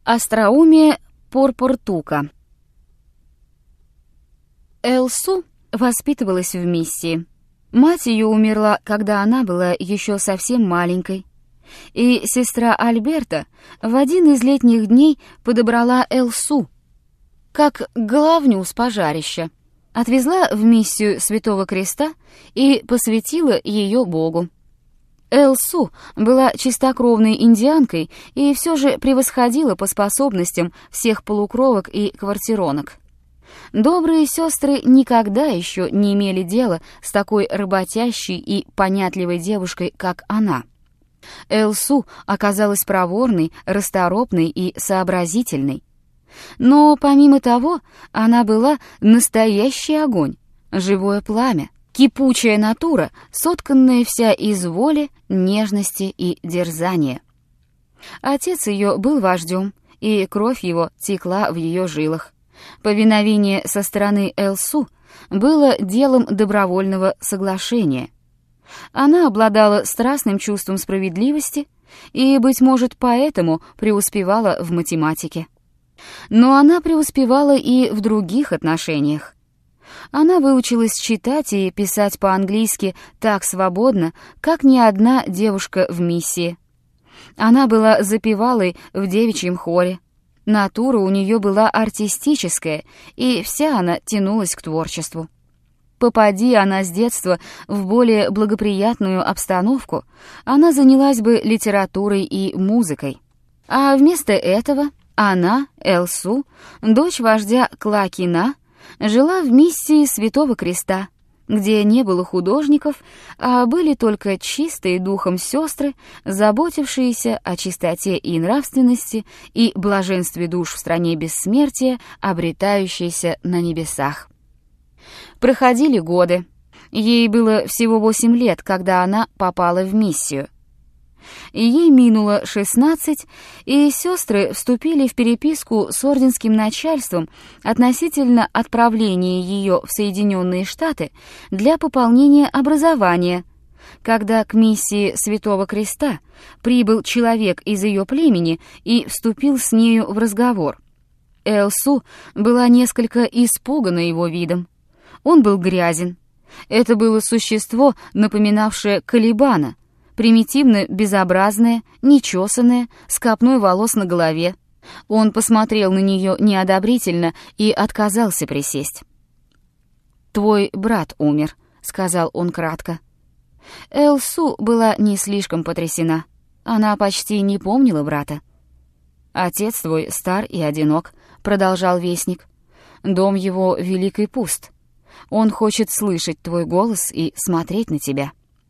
Остроумие Порпортука. Элсу воспитывалась в миссии. Мать ее умерла, когда она была еще совсем маленькой, и сестра Альберта в один из летних дней подобрала Элсу, как головню с пожарища, отвезла в миссию Святого Креста и посвятила ее Богу. Элсу была чистокровной индианкой и все же превосходила по способностям всех полукровок и квартиронок. Добрые сестры никогда еще не имели дела с такой работящей и понятливой девушкой, как она. Элсу оказалась проворной, расторопной и сообразительной. Но помимо того, она была настоящий огонь, живое пламя, кипучая натура, сотканная вся из воли, нежности и дерзания. Отец ее был вождем, и кровь его текла в ее жилах. Повиновение со стороны Элсу было делом добровольного соглашения. Она обладала страстным чувством справедливости и, быть может, поэтому преуспевала в математике. Но она преуспевала и в других отношениях. Она выучилась читать и писать по-английски так свободно, как ни одна девушка в миссии. Она была запевалой в девичьем хоре. Натура у нее была артистическая, и вся она тянулась к творчеству. Попади она с детства в более благоприятную обстановку, она занялась бы литературой и музыкой. А вместо этого она, Элсу, дочь вождя Клакина, жила в миссии Святого Креста, где не было художников, а были только чистые духом сестры, заботившиеся о чистоте и нравственности и блаженстве душ в стране бессмертия, обретающейся на небесах. Проходили годы. Ей было всего 8 лет, когда она попала в миссию. Ей минуло 16, и сестры вступили в переписку с орденским начальством относительно отправления ее в Соединенные Штаты для пополнения образования, когда к миссии Святого Креста прибыл человек из ее племени и вступил с нею в разговор. Элсу была несколько испугана его видом. Он был грязен. Это было существо, напоминавшее Калибана, примитивно безобразное, нечесанное, с копной волос на голове. Он посмотрел на нее неодобрительно и отказался присесть. «Твой брат умер», — сказал он кратко. Элсу была не слишком потрясена. Она почти не помнила брата. «Отец твой стар и одинок», — продолжал вестник. «Дом его велик и пуст. Он хочет слышать твой голос и смотреть на тебя».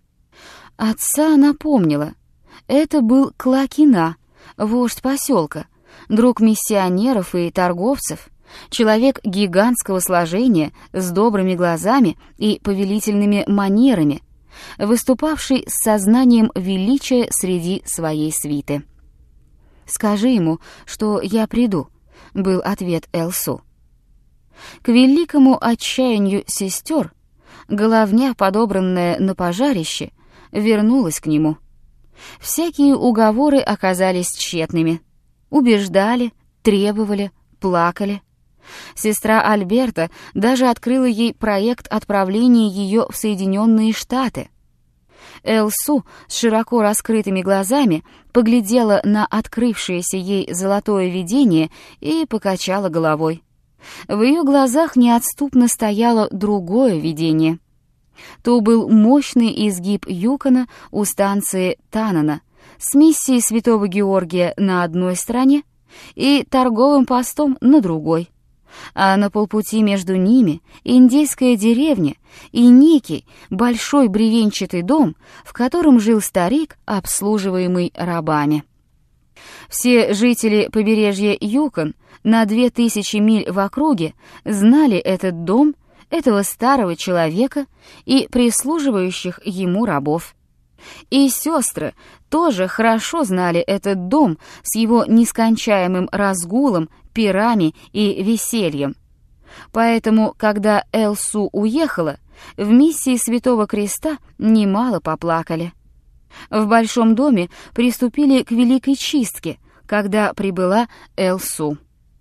Отца она помнила. Это был Клакина, вождь поселка, друг миссионеров и торговцев, человек гигантского сложения с добрыми глазами и повелительными манерами, выступавший с сознанием величия среди своей свиты. «Скажи ему, что я приду», — был ответ Элсу. К великому отчаянию сестер головня, подобранная на пожарище, вернулась к нему. Всякие уговоры оказались тщетными. Убеждали, требовали, плакали. Сестра Альберта даже открыла ей проект отправления ее в Соединенные Штаты. Элсу с широко раскрытыми глазами поглядела на открывшееся ей золотое видение и покачала головой. В ее глазах неотступно стояло другое видение. То был мощный изгиб Юкона у станции Танана с миссией Святого Георгия на одной стороне и торговым постом на другой, а на полпути между ними индейская деревня и некий большой бревенчатый дом, в котором жил старик, обслуживаемый рабами. Все жители побережья Юкон на 2000 миль в округе знали этот дом, этого старого человека и прислуживающих ему рабов. И сестры тоже хорошо знали этот дом с его нескончаемым разгулом, пирами и весельем. Поэтому, когда Элсу уехала, в миссии Святого Креста немало поплакали. В большом доме приступили к великой чистке, когда прибыла Элсу.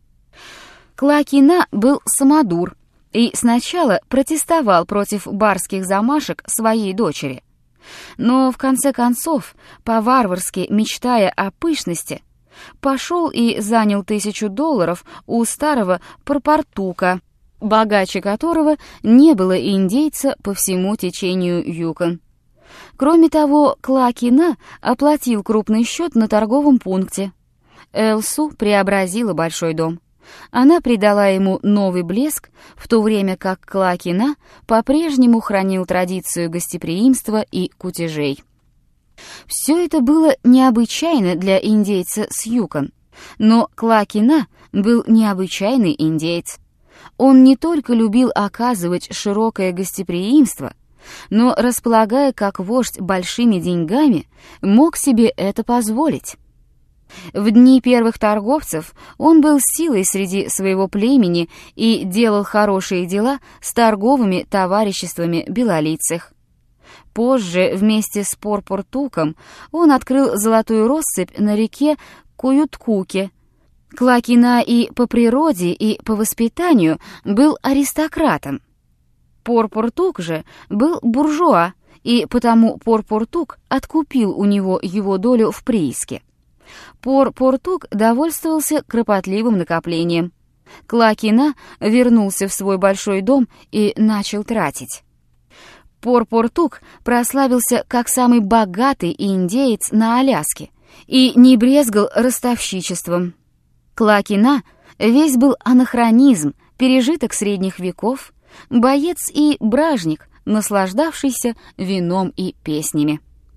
Клакина был самодур и сначала протестовал против барских замашек своей дочери. Но в конце концов, по-варварски мечтая о пышности, пошел и занял $1000 у старого Порпортука, богаче которого не было индейца по всему течению Юкон. Кроме того, Клакина оплатил крупный счет на торговом пункте. Элсу преобразила большой дом. Она придала ему новый блеск, в то время как Клакина по-прежнему хранил традицию гостеприимства и кутежей. Все это было необычайно для индейца с Юкон, но Клакина был необычайный индеец. Он не только любил оказывать широкое гостеприимство, но, располагая как вождь большими деньгами, мог себе это позволить. В дни первых торговцев он был силой среди своего племени и делал хорошие дела с торговыми товариществами белолицых. Позже, вместе с Порпортуком, он открыл золотую россыпь на реке Куюткуке. Клакина и по природе, и по воспитанию был аристократом. Порпортук же был буржуа, и потому Порпортук откупил у него его долю в прииске. Порпортук довольствовался кропотливым накоплением. Клакина вернулся в свой большой дом и начал тратить. Порпортук прославился как самый богатый индеец на Аляске и не брезгал ростовщичеством. Клакина весь был анахронизм, пережиток средних веков, боец и бражник, наслаждавшийся вином и песнями.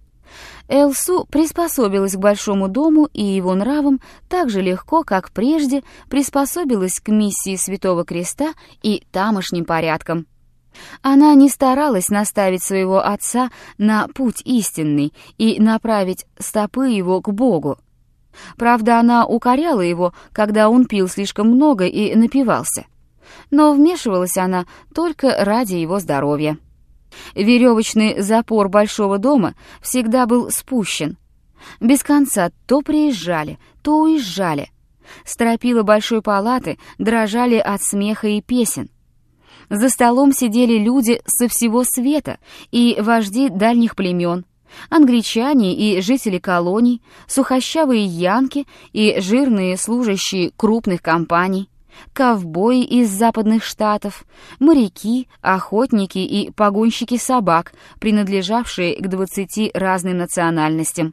Элсу приспособилась к большому дому и его нравам так же легко, как прежде приспособилась к миссии Святого Креста и тамошним порядкам. Она не старалась наставить своего отца на путь истинный и направить стопы его к Богу. Правда, она укоряла его, когда он пил слишком много и напивался. Но вмешивалась она только ради его здоровья. Веревочный запор большого дома всегда был спущен. Без конца то приезжали, то уезжали. Стропила большой палаты дрожали от смеха и песен. За столом сидели люди со всего света и вожди дальних племен, англичане и жители колоний, сухощавые янки и жирные служащие крупных компаний, ковбои из западных штатов, моряки, охотники и погонщики собак, принадлежавшие к 20 разным национальностям.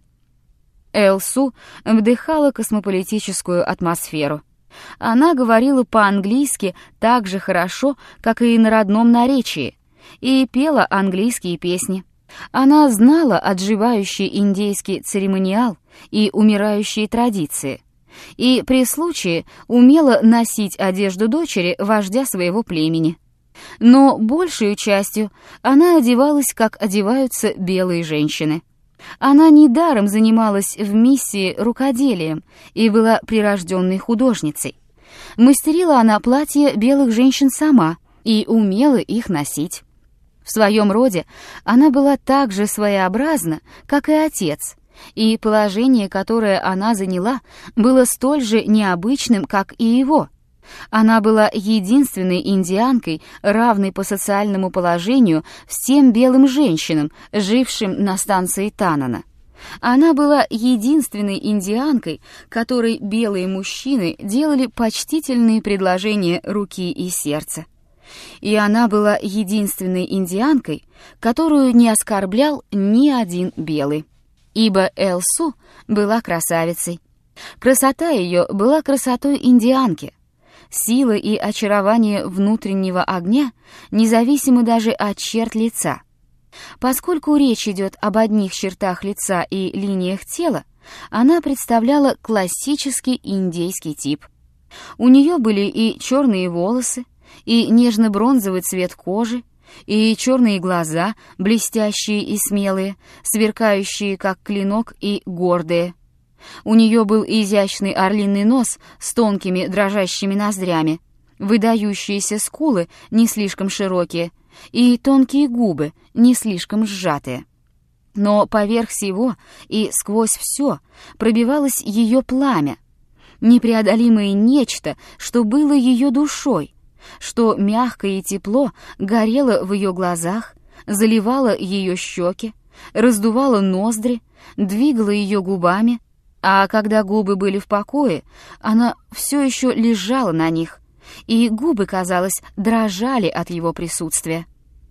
Элсу вдыхала космополитическую атмосферу. Она говорила по-английски так же хорошо, как и на родном наречии, и пела английские песни. Она знала отживающий индейский церемониал и умирающие традиции, и при случае умела носить одежду дочери вождя своего племени. Но большей частью она одевалась, как одеваются белые женщины. Она недаром занималась в миссии рукоделием и была прирожденной художницей. Мастерила она платья белых женщин сама и умела их носить. В своем роде она была так же своеобразна, как и отец, и положение, которое она заняла, было столь же необычным, как и его. Она была единственной индианкой, равной по социальному положению всем белым женщинам, жившим на станции Танана. Она была единственной индианкой, которой белые мужчины делали почтительные предложения руки и сердца. И она была единственной индианкой, которую не оскорблял ни один белый. Ибо Элсу была красавицей. Красота ее была красотой индианки. Сила и очарование внутреннего огня независимы даже от черт лица. Поскольку речь идет об одних чертах лица и линиях тела, она представляла классический индейский тип. У нее были и черные волосы, и нежно-бронзовый цвет кожи, и черные глаза, блестящие и смелые, сверкающие как клинок и гордые. У нее был изящный орлиный нос с тонкими дрожащими ноздрями, выдающиеся скулы не слишком широкие и тонкие губы не слишком сжатые. Но поверх всего и сквозь все пробивалось ее пламя, непреодолимое нечто, что было ее душой, что мягкое и тепло горело в ее глазах, заливало ее щеки, раздувало ноздри, двигало ее губами, а когда губы были в покое, она все еще лежала на них, и губы, казалось, дрожали от его присутствия.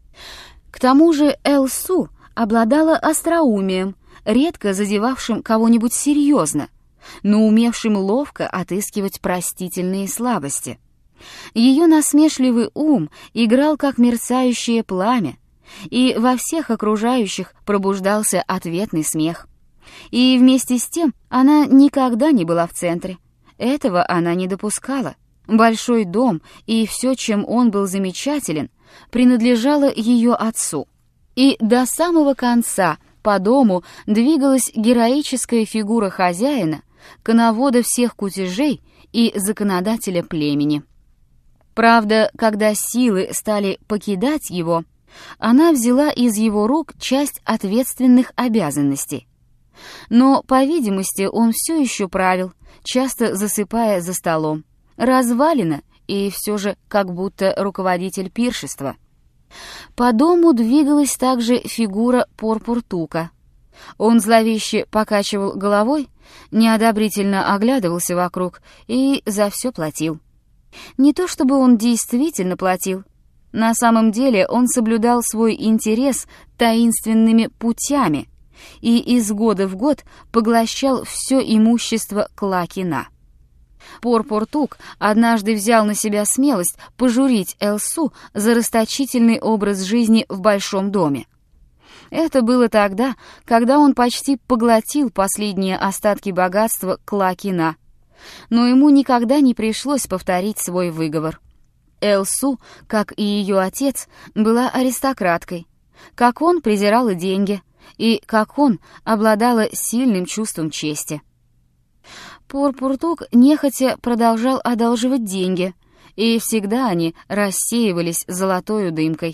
К тому же Элсу обладала остроумием, редко задевавшим кого-нибудь серьезно, но умевшим ловко отыскивать простительные слабости. Ее насмешливый ум играл как мерцающее пламя, и во всех окружающих пробуждался ответный смех. И вместе с тем она никогда не была в центре. Этого она не допускала. Большой дом и все, чем он был замечателен, принадлежало ее отцу. И до самого конца по дому двигалась героическая фигура хозяина, коновода всех кутежей и законодателя племени. Правда, когда силы стали покидать его, она взяла из его рук часть ответственных обязанностей. Но, по видимости, он все еще правил, часто засыпая за столом. Развалина, и все же как будто руководитель пиршества. По дому двигалась также фигура Порпортука. Он зловеще покачивал головой, неодобрительно оглядывался вокруг и за все платил. Не то чтобы он действительно платил. На самом деле он соблюдал свой интерес таинственными путями и из года в год поглощал все имущество Клакина. Порпортук однажды взял на себя смелость пожурить Элсу за расточительный образ жизни в большом доме. Это было тогда, когда он почти поглотил последние остатки богатства Клакина, но ему никогда не пришлось повторить свой выговор. Элсу, как и ее отец, была аристократкой, как он презирала деньги, и, как он, обладала сильным чувством чести. Порпортук нехотя продолжал одалживать деньги, и всегда они рассеивались золотою дымкой.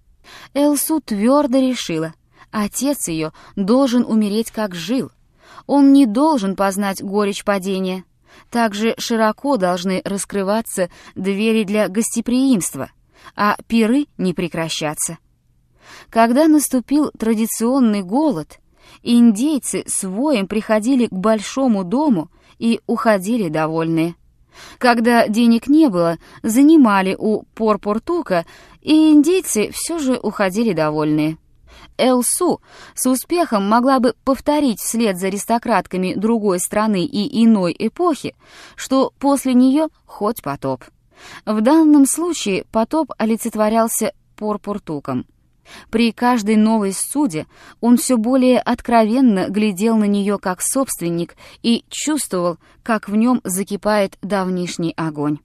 Элсу твердо решила, отец ее должен умереть, как жил. Он не должен познать горечь падения. Также широко должны раскрываться двери для гостеприимства, а пиры не прекращаться. Когда наступил традиционный голод, индейцы с воем приходили к большому дому и уходили довольные. Когда денег не было, занимали у Порпортука, и индейцы все же уходили довольные. Элсу с успехом могла бы повторить вслед за аристократками другой страны и иной эпохи, что после нее хоть потоп. В данном случае потоп олицетворялся Порпортуком. При каждой новой ссуде он все более откровенно глядел на нее как собственник и чувствовал, как в нем закипает давнишний огонь.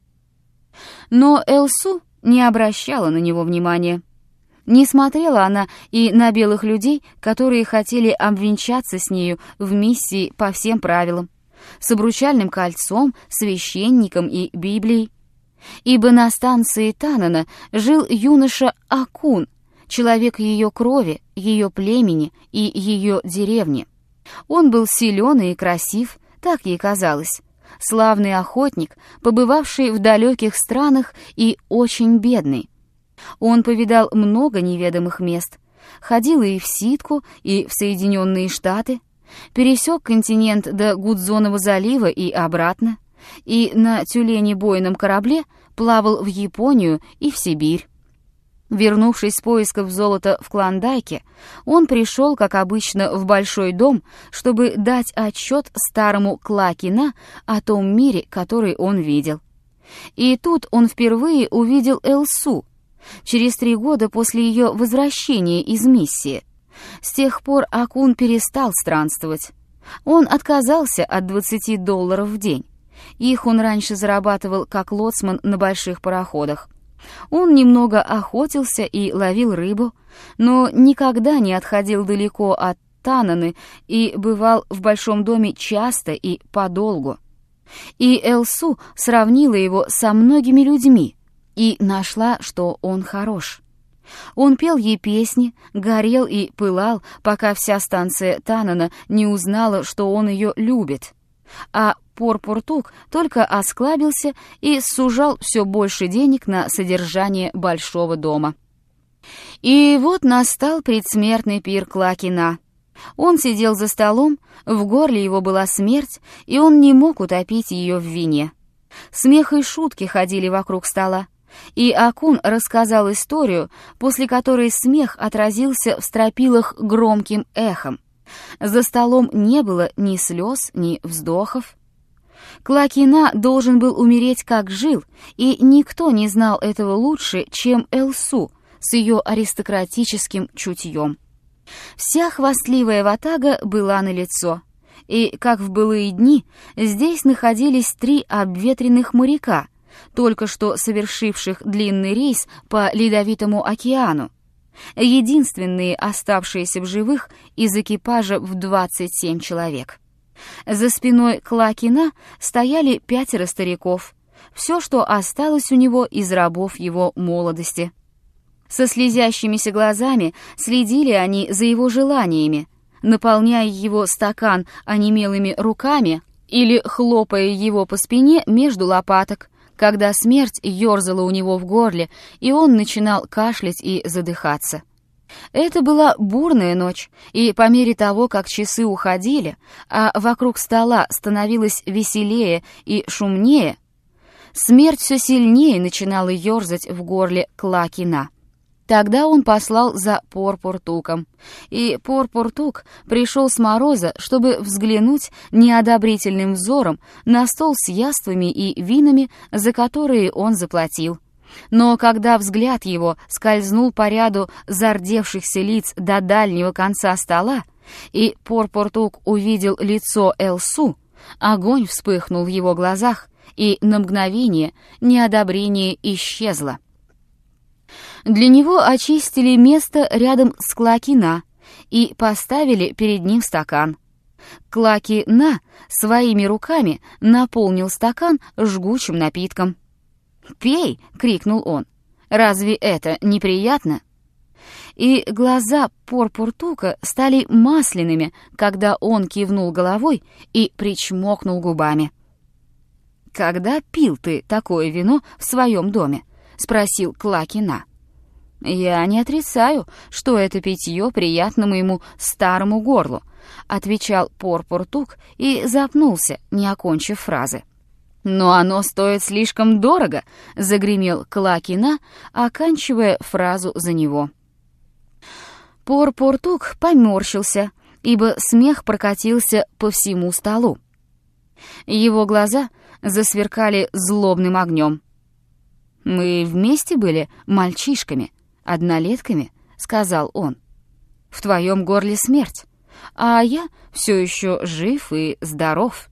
Но Элсу не обращала на него внимания. Не смотрела она и на белых людей, которые хотели обвенчаться с нею в миссии по всем правилам, с обручальным кольцом, священником и Библией. Ибо на станции Танана жил юноша Акун, человек ее крови, ее племени и ее деревни. Он был силен и красив, так ей казалось, славный охотник, побывавший в далеких странах и очень бедный. Он повидал много неведомых мест, ходил и в Ситку, и в Соединенные Штаты, пересек континент до Гудзонова залива и обратно, и на тюленебойном корабле плавал в Японию и в Сибирь. Вернувшись с поисков золота в Клондайке, он пришел, как обычно, в большой дом, чтобы дать отчет старому Клакина о том мире, который он видел. И тут он впервые увидел Элсу, через 3 года после ее возвращения из миссии. С тех пор Акун перестал странствовать. Он отказался от $20 в день. Их он раньше зарабатывал как лоцман на больших пароходах. Он немного охотился и ловил рыбу, но никогда не отходил далеко от Тананы и бывал в большом доме часто и подолгу. И Элсу сравнила его со многими людьми и нашла, что он хорош. Он пел ей песни, горел и пылал, пока вся станция Танана не узнала, что он ее любит. А Порпортук только осклабился и сужал все больше денег на содержание большого дома. И вот настал предсмертный пир Клаки-На. Он сидел за столом, в горле его была смерть, и он не мог утопить ее в вине. Смех и шутки ходили вокруг стола, и Акун рассказал историю, после которой смех отразился в стропилах громким эхом. За столом не было ни слез, ни вздохов. Клаки-На должен был умереть, как жил, и никто не знал этого лучше, чем Элсу с ее аристократическим чутьем. Вся хвастливая ватага была налицо, и, как в былые дни, здесь находились 3 обветренных моряка, только что совершивших длинный рейс по Ледовитому океану, единственные оставшиеся в живых из экипажа в 27 человек. За спиной Клаки-На стояли 5 стариков, все, что осталось у него из рабов его молодости. Со слезящимися глазами следили они за его желаниями, наполняя его стакан онемелыми руками или хлопая его по спине между лопаток, когда смерть ёрзала у него в горле, и он начинал кашлять и задыхаться. Это была бурная ночь, и по мере того, как часы уходили, а вокруг стола становилось веселее и шумнее, смерть все сильнее начинала ёрзать в горле Клаки-На. Тогда он послал за Порпортуком, и Порпортук пришел с мороза, чтобы взглянуть неодобрительным взором на стол с яствами и винами, за которые он заплатил. Но когда взгляд его скользнул по ряду зардевшихся лиц до дальнего конца стола, и Порпортук увидел лицо Элсу, огонь вспыхнул в его глазах, и на мгновение неодобрение исчезло. Для него очистили место рядом с Клаки-На и поставили перед ним стакан. Клаки-На своими руками наполнил стакан жгучим напитком. «Пей!» — крикнул он. «Разве это неприятно?» И глаза Порпортука стали масляными, когда он кивнул головой и причмокнул губами. «Когда пил ты такое вино в своем доме?» — спросил Клаки-На. «Я не отрицаю, что это питье приятно моему старому горлу», — отвечал Порпортук и запнулся, не окончив фразы. «Но оно стоит слишком дорого», — загремел Клаки-На, оканчивая фразу за него. Порпортук поморщился, ибо смех прокатился по всему столу. Его глаза засверкали злобным огнем. «Мы вместе были мальчишками, однолетками», — сказал он. «В твоем горле смерть, а я все еще жив и здоров».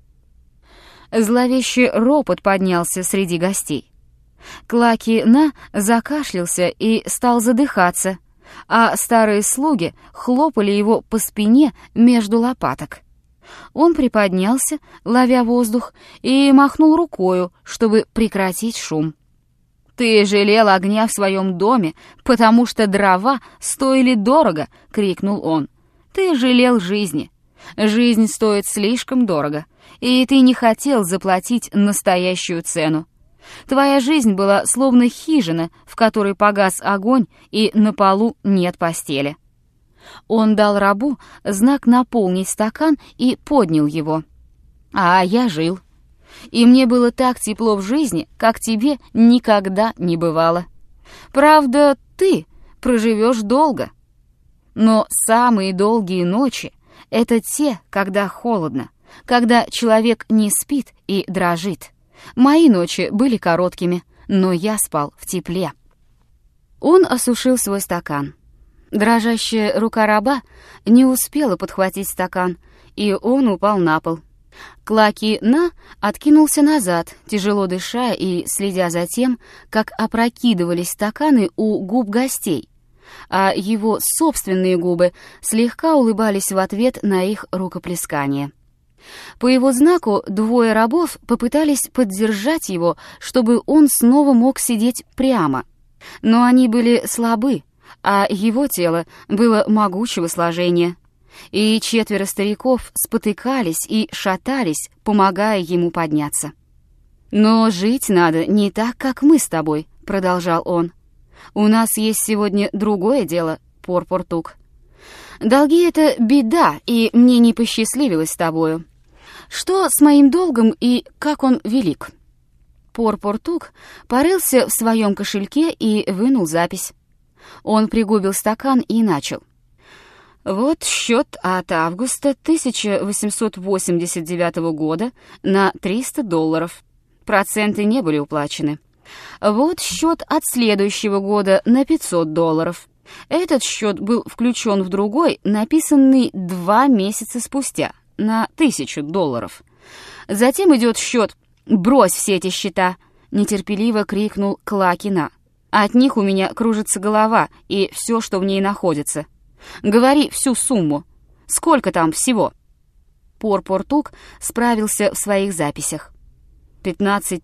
Зловещий ропот поднялся среди гостей. Клаки-На закашлялся и стал задыхаться, а старые слуги хлопали его по спине между лопаток. Он приподнялся, ловя воздух, и махнул рукою, чтобы прекратить шум. «Ты жалел огня в своем доме, потому что дрова стоили дорого!» — крикнул он. «Ты жалел жизни. Жизнь стоит слишком дорого, и ты не хотел заплатить настоящую цену. Твоя жизнь была словно хижина, в которой погас огонь, и на полу нет постели». Он дал рабу знак наполнить стакан и поднял его. «А я жил. И мне было так тепло в жизни, как тебе никогда не бывало. Правда, ты проживешь долго. Но самые долгие ночи — это те, когда холодно, когда человек не спит и дрожит. Мои ночи были короткими, но я спал в тепле». Он осушил свой стакан. Дрожащая рука раба не успела подхватить стакан, и он упал на пол. Клаки-На откинулся назад, тяжело дыша и следя за тем, как опрокидывались стаканы у губ гостей, а его собственные губы слегка улыбались в ответ на их рукоплескание. По его знаку 2 рабов попытались поддержать его, чтобы он снова мог сидеть прямо, но они были слабы, а его тело было могучего сложения. и 4 стариков спотыкались и шатались, помогая ему подняться. «Но жить надо не так, как мы с тобой», — продолжал он. «У нас есть сегодня другое дело, Порпортук. Долги — это беда, и мне не посчастливилось с тобою. Что с моим долгом и как он велик?» Порпортук порылся в своем кошельке и вынул запись. Он пригубил стакан и начал. «Вот счет от августа 1889 года на $300. Проценты не были уплачены. Вот счет от следующего года на $500. Этот счет был включен в другой, написанный 2 месяца спустя, на $1000. Затем идет счет. «Брось все эти счета!» — нетерпеливо крикнул Клакина. «От них у меня кружится голова и все, что в ней находится. Говори всю сумму. Сколько там всего?» Порпортук справился в своих записях. $15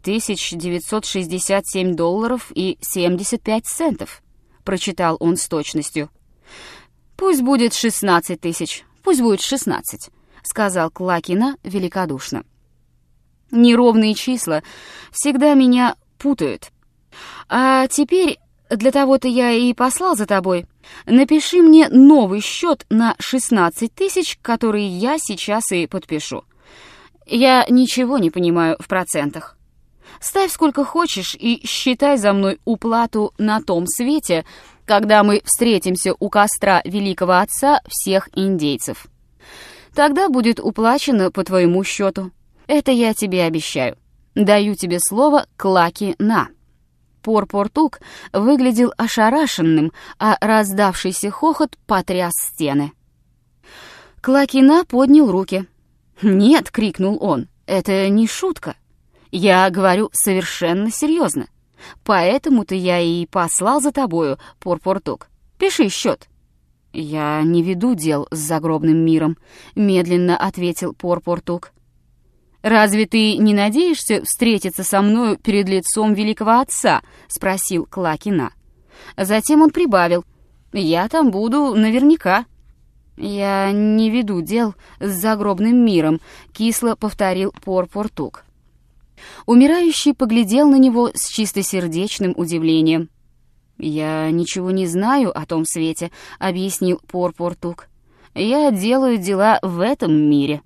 967.75 — прочитал он с точностью. «Пусть будет 16 000, пусть будет 16, — сказал Клакина великодушно. «Неровные числа всегда меня путают. А теперь, для того-то я и послал за тобой, напиши мне новый счет на 16 000, который я сейчас и подпишу. Я ничего не понимаю в процентах. Ставь сколько хочешь и считай за мной уплату на том свете, когда мы встретимся у костра великого отца всех индейцев. Тогда будет уплачено по твоему счету. Это я тебе обещаю. Даю тебе слово Клакина». Порпортук выглядел ошарашенным, а раздавшийся хохот потряс стены. Клакина поднял руки. «Нет», — крикнул он, — «это не шутка. Я говорю совершенно серьезно. Поэтому-то я и послал за тобою, Порпортук. Пиши счет». «Я не веду дел с загробным миром», — медленно ответил Порпортук. «Разве ты не надеешься встретиться со мною перед лицом великого отца?» — спросил Клакина. Затем он прибавил. «Я там буду наверняка». «Я не веду дел с загробным миром», — кисло повторил Порпортук. Умирающий поглядел на него с чистосердечным удивлением. «Я ничего не знаю о том свете», — объяснил Порпортук. «Я делаю дела в этом мире».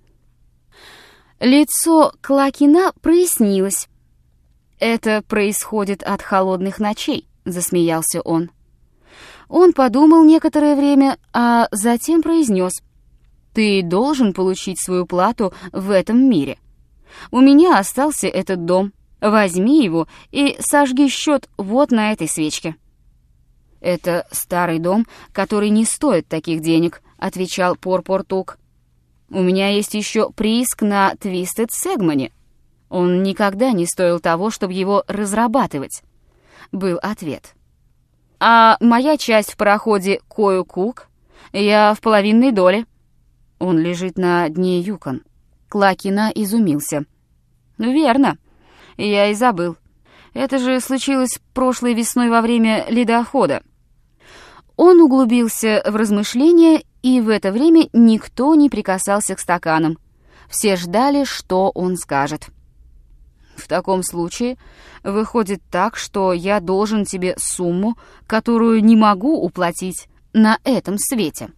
Лицо Клакина прояснилось. «Это происходит от холодных ночей», — засмеялся он. Он подумал некоторое время, а затем произнес: «Ты должен получить свою плату в этом мире. У меня остался этот дом. Возьми его и сожги счет вот на этой свечке». «Это старый дом, который не стоит таких денег», — отвечал Порпортук. «У меня есть еще прииск на Твистед Сегмане. Он никогда не стоил того, чтобы его разрабатывать», — был ответ. «А моя часть в пароходе Кою-Кук, я в половинной доле». «Он лежит на дне Юкон». Клакина изумился. «Верно, я и забыл. Это же случилось прошлой весной во время ледохода». Он углубился в размышления, и в это время никто не прикасался к стаканам. Все ждали, что он скажет. «В таком случае выходит так, что я должен тебе сумму, которую не могу уплатить на этом свете».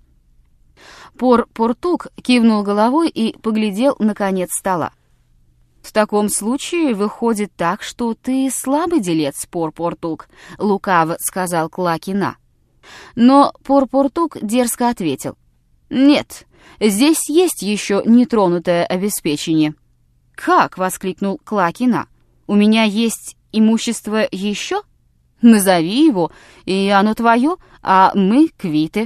Порпортук кивнул головой и поглядел на конец стола. «В таком случае выходит так, что ты слабый делец, Порпортук», — лукаво сказал Клакина. Но Порпортук дерзко ответил: «Нет, здесь есть еще нетронутое обеспечение». «Как?» — воскликнул Клакина. «У меня есть имущество еще? Назови его, и оно твое, а мы квиты».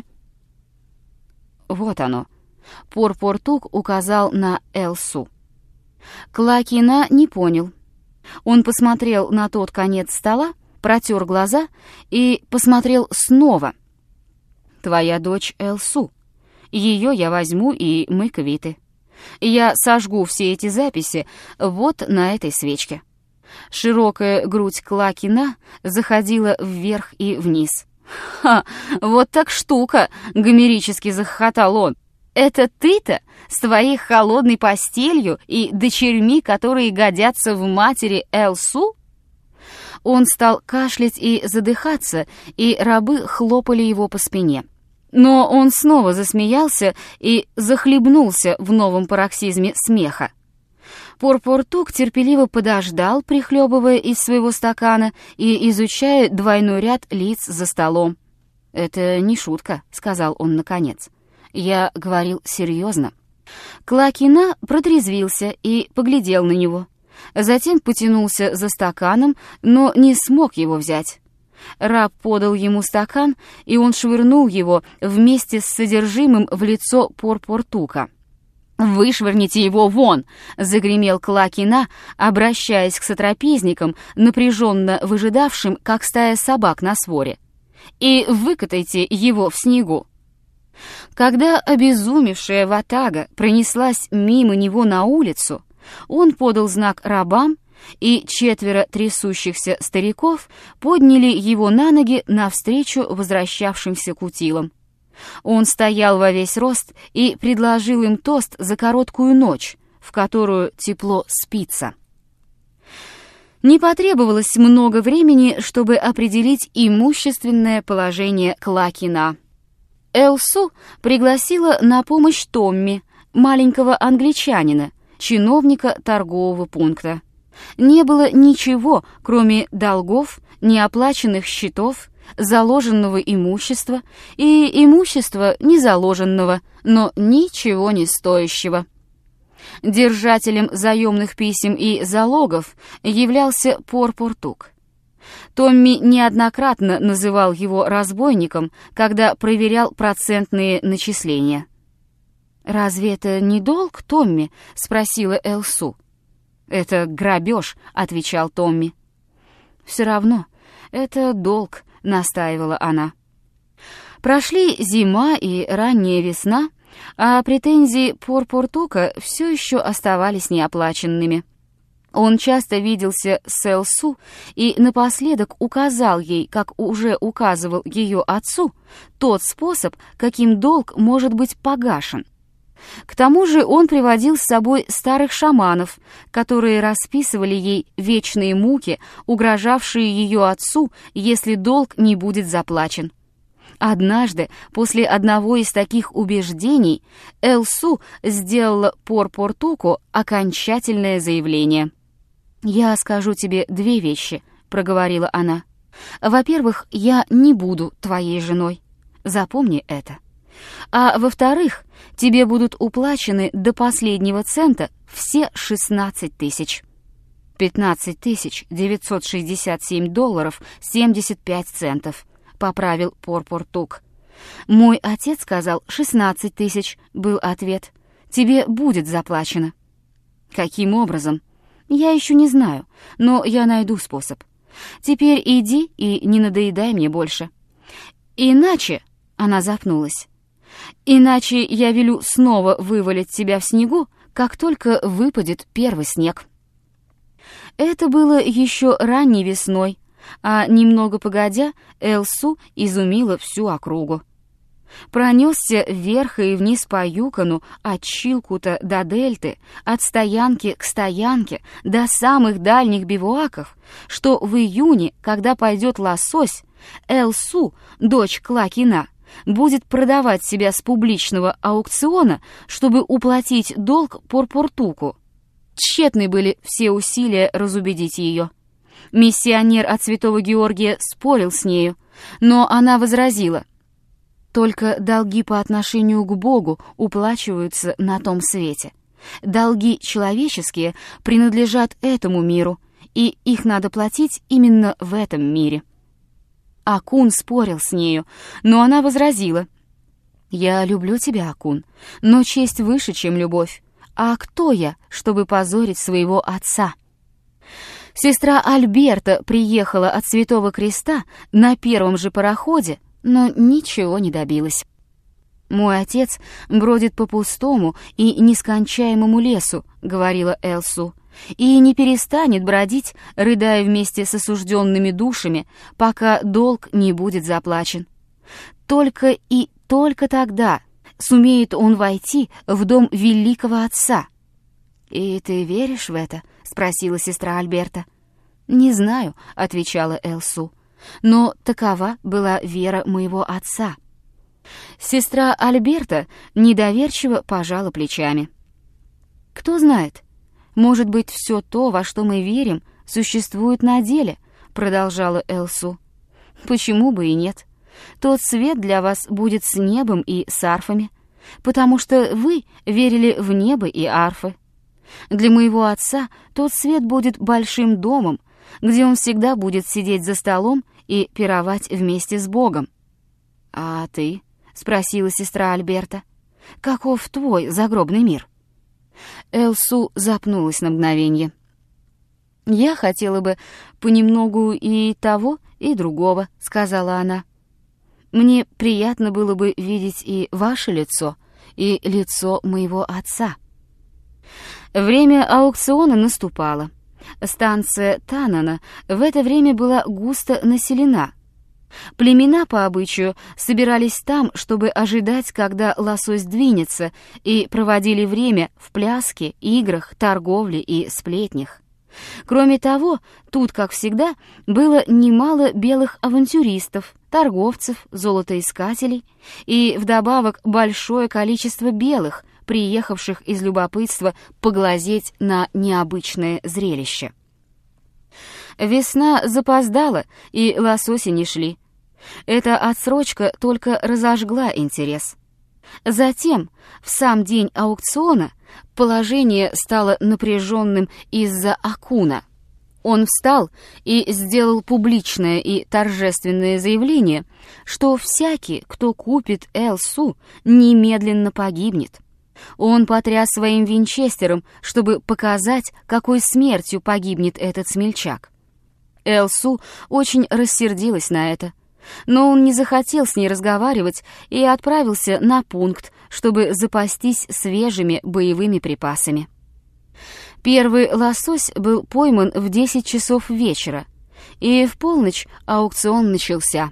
«Вот оно». Порпортук указал на Элсу. Клакина не понял. Он посмотрел на тот конец стола, протер глаза и посмотрел снова. «Твоя дочь Элсу. Ее я возьму, и мы квиты. Я сожгу все эти записи вот на этой свечке». Широкая грудь Клакина заходила вверх и вниз. «Ха! Вот так штука!» — гомерически захохотал он. Это ты-то с твоей холодной постелью и дочерьми, которые годятся в матери Элсу?» Он стал кашлять и задыхаться, и рабы хлопали его по спине. Но он снова засмеялся и захлебнулся в новом пароксизме смеха. Порпортук терпеливо подождал, прихлебывая из своего стакана и изучая двойной ряд лиц за столом. «Это не шутка», — сказал он наконец. «Я говорил серьезно». Клакина протрезвился и поглядел на него. Затем потянулся за стаканом, но не смог его взять. Раб подал ему стакан, и он швырнул его вместе с содержимым в лицо Порпортука. «Вышвырните его вон!» — загремел Клакина, обращаясь к сотрапезникам, напряженно выжидавшим, как стая собак на своре. «И выкатайте его в снегу!» Когда обезумевшая ватага пронеслась мимо него на улицу, он подал знак рабам, и 4 трясущихся стариков подняли его на ноги навстречу возвращавшимся кутилам. Он стоял во весь рост и предложил им тост за короткую ночь, в которую тепло спится. Не потребовалось много времени, чтобы определить имущественное положение Клакина. Элсу пригласила на помощь Томми, маленького англичанина, чиновника торгового пункта. Не было ничего, кроме долгов, неоплаченных счетов, заложенного имущества и имущества незаложенного, но ничего не стоящего. Держателем заемных писем и залогов являлся Порпортук. Томми неоднократно называл его разбойником, когда проверял процентные начисления. «Разве это не долг, Томми?» — спросила Элсу. «Это грабеж», — отвечал Томми. «Все равно, это долг», — настаивала она. Прошли зима и ранняя весна, а претензии Порпортука все еще оставались неоплаченными. Он часто виделся с Элсу и напоследок указал ей, как уже указывал ее отцу, тот способ, каким долг может быть погашен. К тому же он приводил с собой старых шаманов, которые расписывали ей вечные муки, угрожавшие ее отцу, если долг не будет заплачен. Однажды, после одного из таких убеждений, Элсу сделала Порпортуку окончательное заявление. «Я скажу тебе 2 вещи», — проговорила она. «Во-первых, я не буду твоей женой. Запомни это. А во-вторых, тебе будут уплачены до последнего цента все 16 тысяч. 15 967 долларов 75 центов, поправил Порпортук. «Мой отец сказал 16 тысяч», — был ответ. «Тебе будет заплачено». «Каким образом?» «Я еще не знаю, но я найду способ. Теперь иди и не надоедай мне больше. Иначе...» — она запнулась. «Иначе я велю снова вывалить тебя в снегу, как только выпадет первый снег». Это было еще ранней весной, а немного погодя Элсу изумила всю округу. Пронесся вверх и вниз по Юкону, от Чилкута до Дельты, от стоянки к стоянке, до самых дальних бивуаков, что в июне, когда пойдет лосось, Элсу, дочь Клакина, будет продавать себя с публичного аукциона, чтобы уплатить долг Порпортуку. Тщетны были все усилия разубедить ее. Миссионер от Святого Георгия спорил с нею, но она возразила: «Только долги по отношению к Богу уплачиваются на том свете. Долги человеческие принадлежат этому миру, и их надо платить именно в этом мире». Акун спорил с нею, но она возразила: «Я люблю тебя, Акун, но честь выше, чем любовь. А кто я, чтобы позорить своего отца?» Сестра Альберта приехала от Святого Креста на первом же пароходе, но ничего не добилась. «Мой отец бродит по пустому и нескончаемому лесу», — говорила Элсу, «и не перестанет бродить, рыдая вместе с осужденными душами, пока долг не будет заплачен. Только и только тогда сумеет он войти в дом великого отца». «И ты веришь в это?» — спросила сестра Альберта. «Не знаю», — отвечала Элсу, — «но такова была вера моего отца». Сестра Альберта недоверчиво пожала плечами. «Кто знает, может быть, все то, во что мы верим, существует на деле», — продолжала Элсу. «Почему бы и нет? Тот свет для вас будет с небом и с арфами, потому что вы верили в небо и арфы. Для моего отца тот свет будет большим домом, где он всегда будет сидеть за столом и пировать вместе с Богом». «А ты?» — спросила сестра Альберта. «Каков твой загробный мир?» Элсу запнулась на мгновенье. «Я хотела бы понемногу и того, и другого», — сказала она. «Мне приятно было бы видеть и ваше лицо, и лицо моего отца». Время аукциона наступало. Станция Танана в это время была густо населена. Племена, по обычаю, собирались там, чтобы ожидать, когда лосось двинется, и проводили время в пляске, играх, торговле и сплетнях. Кроме того, тут, как всегда, было немало белых авантюристов, торговцев, золотоискателей и, вдобавок, большое количество белых, приехавших из любопытства поглазеть на необычное зрелище. Весна запоздала, и лососи не шли. Эта отсрочка только разожгла интерес. Затем, в сам день аукциона, положение стало напряженным из-за Акуна. Он встал и сделал публичное и торжественное заявление, что всякий, кто купит Элсу, немедленно погибнет. Он потряс своим винчестером, чтобы показать, какой смертью погибнет этот смельчак. Элсу очень рассердилась на это, но он не захотел с ней разговаривать и отправился на пункт, чтобы запастись свежими боевыми припасами. Первый лосось был пойман в 10 часов вечера, и в полночь аукцион начался.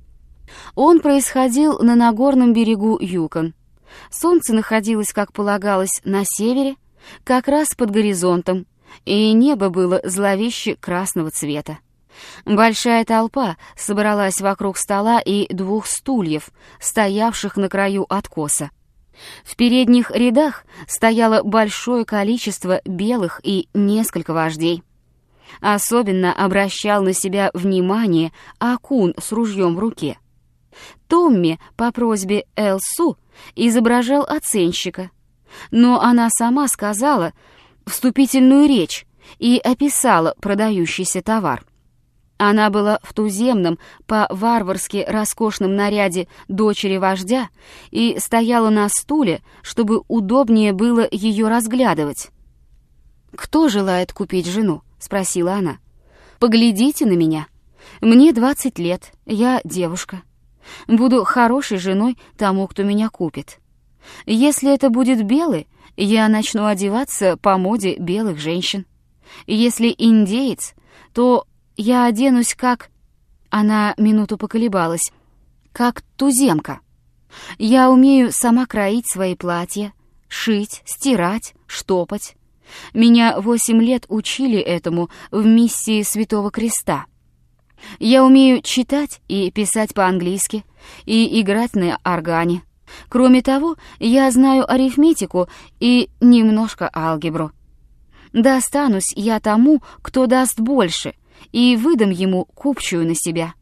Он происходил на Нагорном берегу Юкон. Солнце находилось, как полагалось, на севере, как раз под горизонтом, и небо было зловеще красного цвета. Большая толпа собралась вокруг стола и 2 стульев, стоявших на краю откоса. В передних рядах стояло большое количество белых и несколько вождей. Особенно обращал на себя внимание Акун с ружьем в руке. Томми по просьбе Элсу изображал оценщика, но она сама сказала вступительную речь и описала продающийся товар. Она была в туземном, по-варварски роскошном наряде дочери вождя и стояла на стуле, чтобы удобнее было ее разглядывать. «Кто желает купить жену?» — спросила она. «Поглядите на меня. Мне 20 лет, я девушка. Буду хорошей женой тому, кто меня купит. Если это будет белый, я начну одеваться по моде белых женщин. Если индеец, то я оденусь как...» Она минуту поколебалась. «Как туземка. Я умею сама кроить свои платья, шить, стирать, штопать. Меня 8 лет учили этому в миссии Святого Креста. Я умею читать и писать по-английски, и играть на органе. Кроме того, я знаю арифметику и немножко алгебру. Достанусь я тому, кто даст больше, и выдам ему купчую на себя.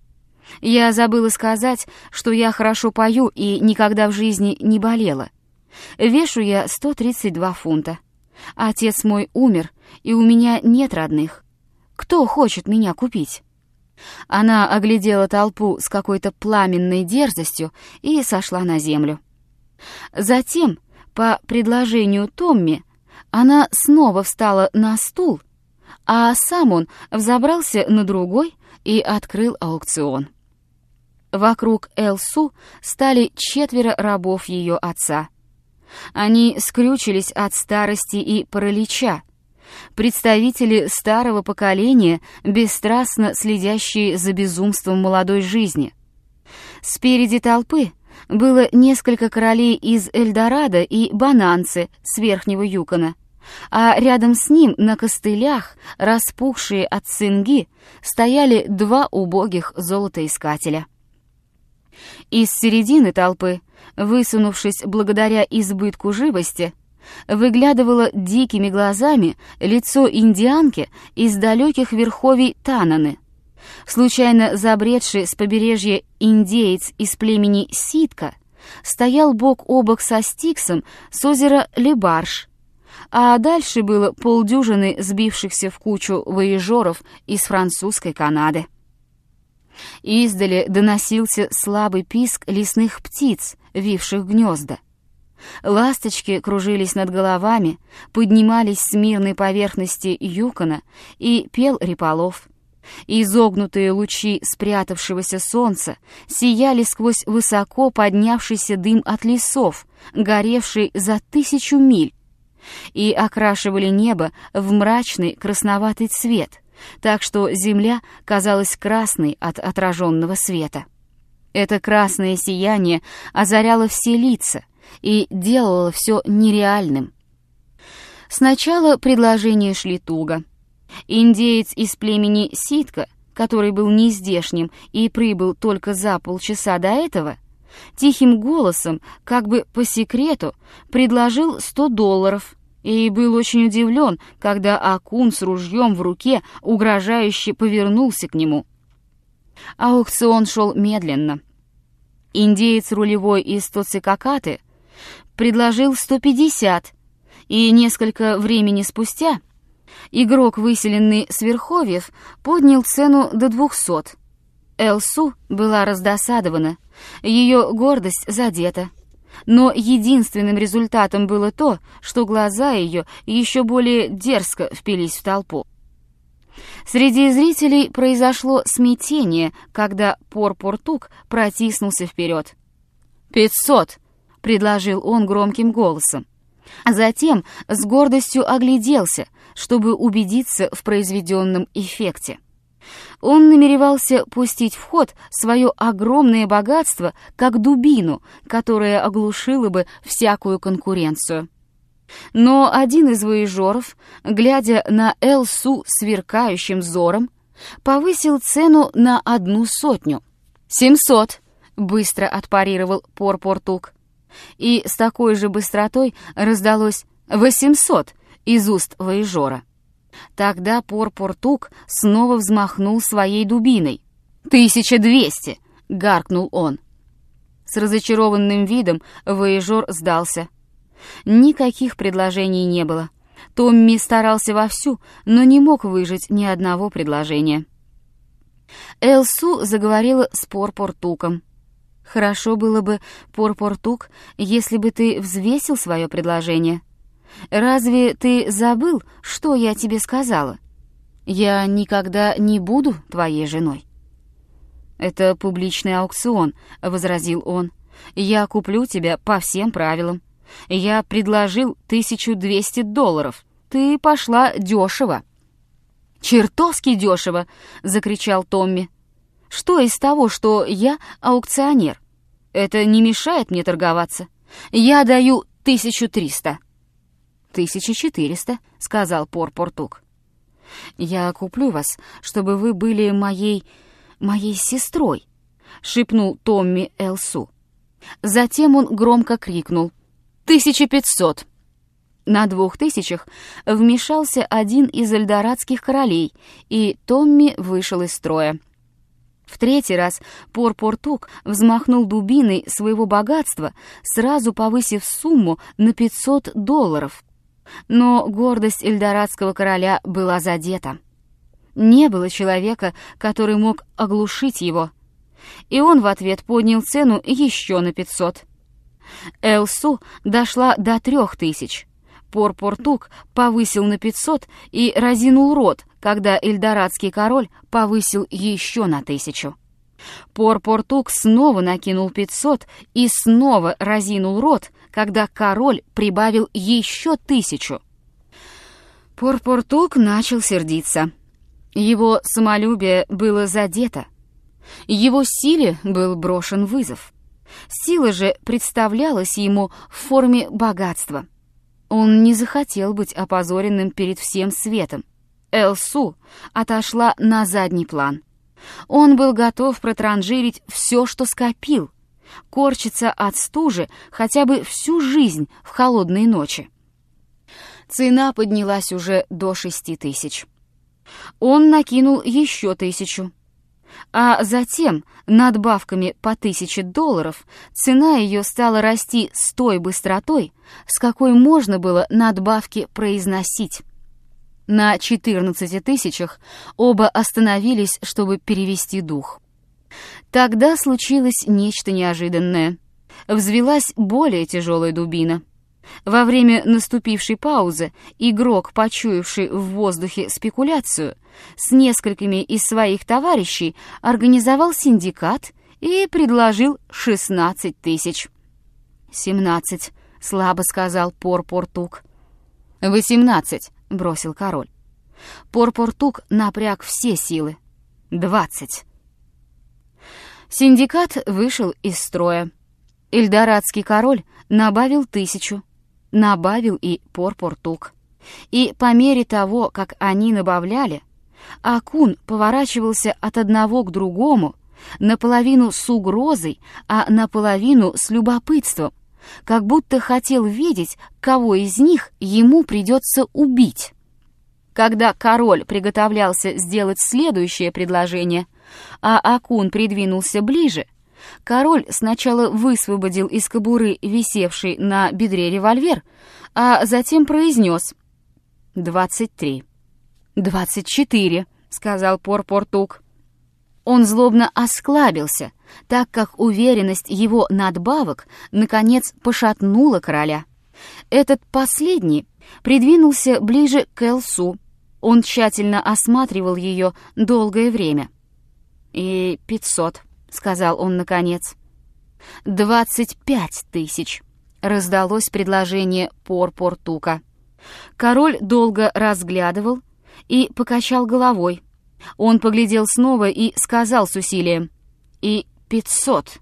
Я забыла сказать, что я хорошо пою и никогда в жизни не болела. Вешу я 132 фунта. Отец мой умер, и у меня нет родных. Кто хочет меня купить?» Она оглядела толпу с какой-то пламенной дерзостью и сошла на землю. Затем, по предложению Томми, она снова встала на стул, а сам он взобрался на другой и открыл аукцион. Вокруг Элсу стали 4 рабов ее отца. Они скрючились от старости и паралича, представители старого поколения, бесстрастно следящие за безумством молодой жизни. Спереди толпы было несколько королей из Эльдорадо и Бананцы с Верхнего Юкона, а рядом с ним на костылях, распухшие от цинги, стояли два убогих золотоискателя. Из середины толпы, высунувшись благодаря избытку живости, выглядывало дикими глазами лицо индианки из далеких верховий Тананы. Случайно забредший с побережья индеец из племени Ситка стоял бок о бок со Стиксом с озера Лебарш, а дальше было полдюжины сбившихся в кучу вояжеров из французской Канады. Издали доносился слабый писк лесных птиц, вивших гнезда. Ласточки кружились над головами, поднимались с мирной поверхности Юкона, и пел Реполов. Изогнутые лучи спрятавшегося солнца сияли сквозь высоко поднявшийся дым от лесов, горевший за 1000 миль, и окрашивали небо в мрачный красноватый цвет, так что земля казалась красной от отраженного света. Это красное сияние озаряло все лица и делало все нереальным. Сначала предложения шли туго. Индеец из племени Ситка, который был нездешним и прибыл только за полчаса до этого, тихим голосом, как бы по секрету, предложил $100 и был очень удивлен, когда Акун с ружьем в руке угрожающе повернулся к нему. Аукцион шел медленно. Индеец рулевой из Тоцикакаты предложил 150, и несколько времени спустя игрок, выселенный с Верховьев, поднял цену до 200. Элсу была раздосадована, ее гордость задета. Но единственным результатом было то, что глаза ее еще более дерзко впились в толпу. Среди зрителей произошло смятение, когда Порпортук протиснулся вперед. 500, предложил он громким голосом. Затем с гордостью огляделся, чтобы убедиться в произведенном эффекте. Он намеревался пустить в ход свое огромное богатство как дубину, которая оглушила бы всякую конкуренцию. Но один из вояжеров, глядя на Элсу сверкающим взором, повысил цену на 100. 700, быстро отпарировал Порпортук. И с такой же быстротой раздалось 800 из уст вояжера. Тогда Порпортук снова взмахнул своей дубиной. 1200! — гаркнул он. С разочарованным видом вояжер сдался. Никаких предложений не было. Томми старался вовсю, но не мог выжать ни одного предложения. Элсу заговорила с Порпортуком. «Хорошо было бы, Порпортук, если бы ты взвесил свое предложение. Разве ты забыл, что я тебе сказала? Я никогда не буду твоей женой». «Это публичный аукцион», — возразил он. «Я куплю тебя по всем правилам. Я предложил $1200. Ты пошла дешево». «Чертовски дешево!» — закричал Томми. «Что из того, что я аукционер? Это не мешает мне торговаться. Я даю 1300. 1400, — сказал Порпортук. «Я куплю вас, чтобы вы были моей сестрой», — шепнул Томми Элсу. Затем он громко крикнул: 1500. На 2000 вмешался один из эльдорадских королей, и Томми вышел из строя. В третий раз Порпортук взмахнул дубиной своего богатства, сразу повысив сумму на $500. Но гордость эльдорадского короля была задета. Не было человека, который мог оглушить его. И он в ответ поднял цену еще на 500. Элсу дошла до 3000. Порпортук повысил на 500 и разинул рот, когда эльдорадский король повысил еще на 1000. Порпортук снова накинул 500 и снова разинул рот, когда король прибавил еще 1000. Порпортук начал сердиться. Его самолюбие было задето. Его силе был брошен вызов. Сила же представлялась ему в форме богатства. Он не захотел быть опозоренным перед всем светом. Элсу отошла на задний план. Он был готов протранжирить все, что скопил, корчиться от стужи хотя бы всю жизнь в холодные ночи. Цена поднялась уже до 6000. Он накинул еще 1000. А затем, надбавками по $1000, цена ее стала расти с той быстротой, с какой можно было надбавки произносить. На 14 000 оба остановились, чтобы перевести дух. Тогда случилось нечто неожиданное. Взвилась более тяжелая дубина. Во время наступившей паузы игрок, почуявший в воздухе спекуляцию, с несколькими из своих товарищей организовал синдикат и предложил 16 000. 17, слабо сказал Пор-Портук. 18, бросил король. Пор-Портук напряг все силы. 20. Синдикат вышел из строя. Эльдорадский король набавил 1000. Набавил и Пор-Портук. И по мере того, как они набавляли, Акун поворачивался от одного к другому, наполовину с угрозой, а наполовину с любопытством, как будто хотел видеть, кого из них ему придется убить. Когда король приготовлялся сделать следующее предложение, а Акун придвинулся ближе, король сначала высвободил из кобуры висевший на бедре револьвер, а затем произнес: 23. 24, сказал Пор-Портук. Он злобно осклабился, так как уверенность его надбавок наконец пошатнула короля. Этот последний придвинулся ближе к Элсу. Он тщательно осматривал ее долгое время. «И 500», — сказал он наконец. 25 000, раздалось предложение Пор-Портука. Король долго разглядывал и покачал головой. Он поглядел снова и сказал с усилием: «И 500».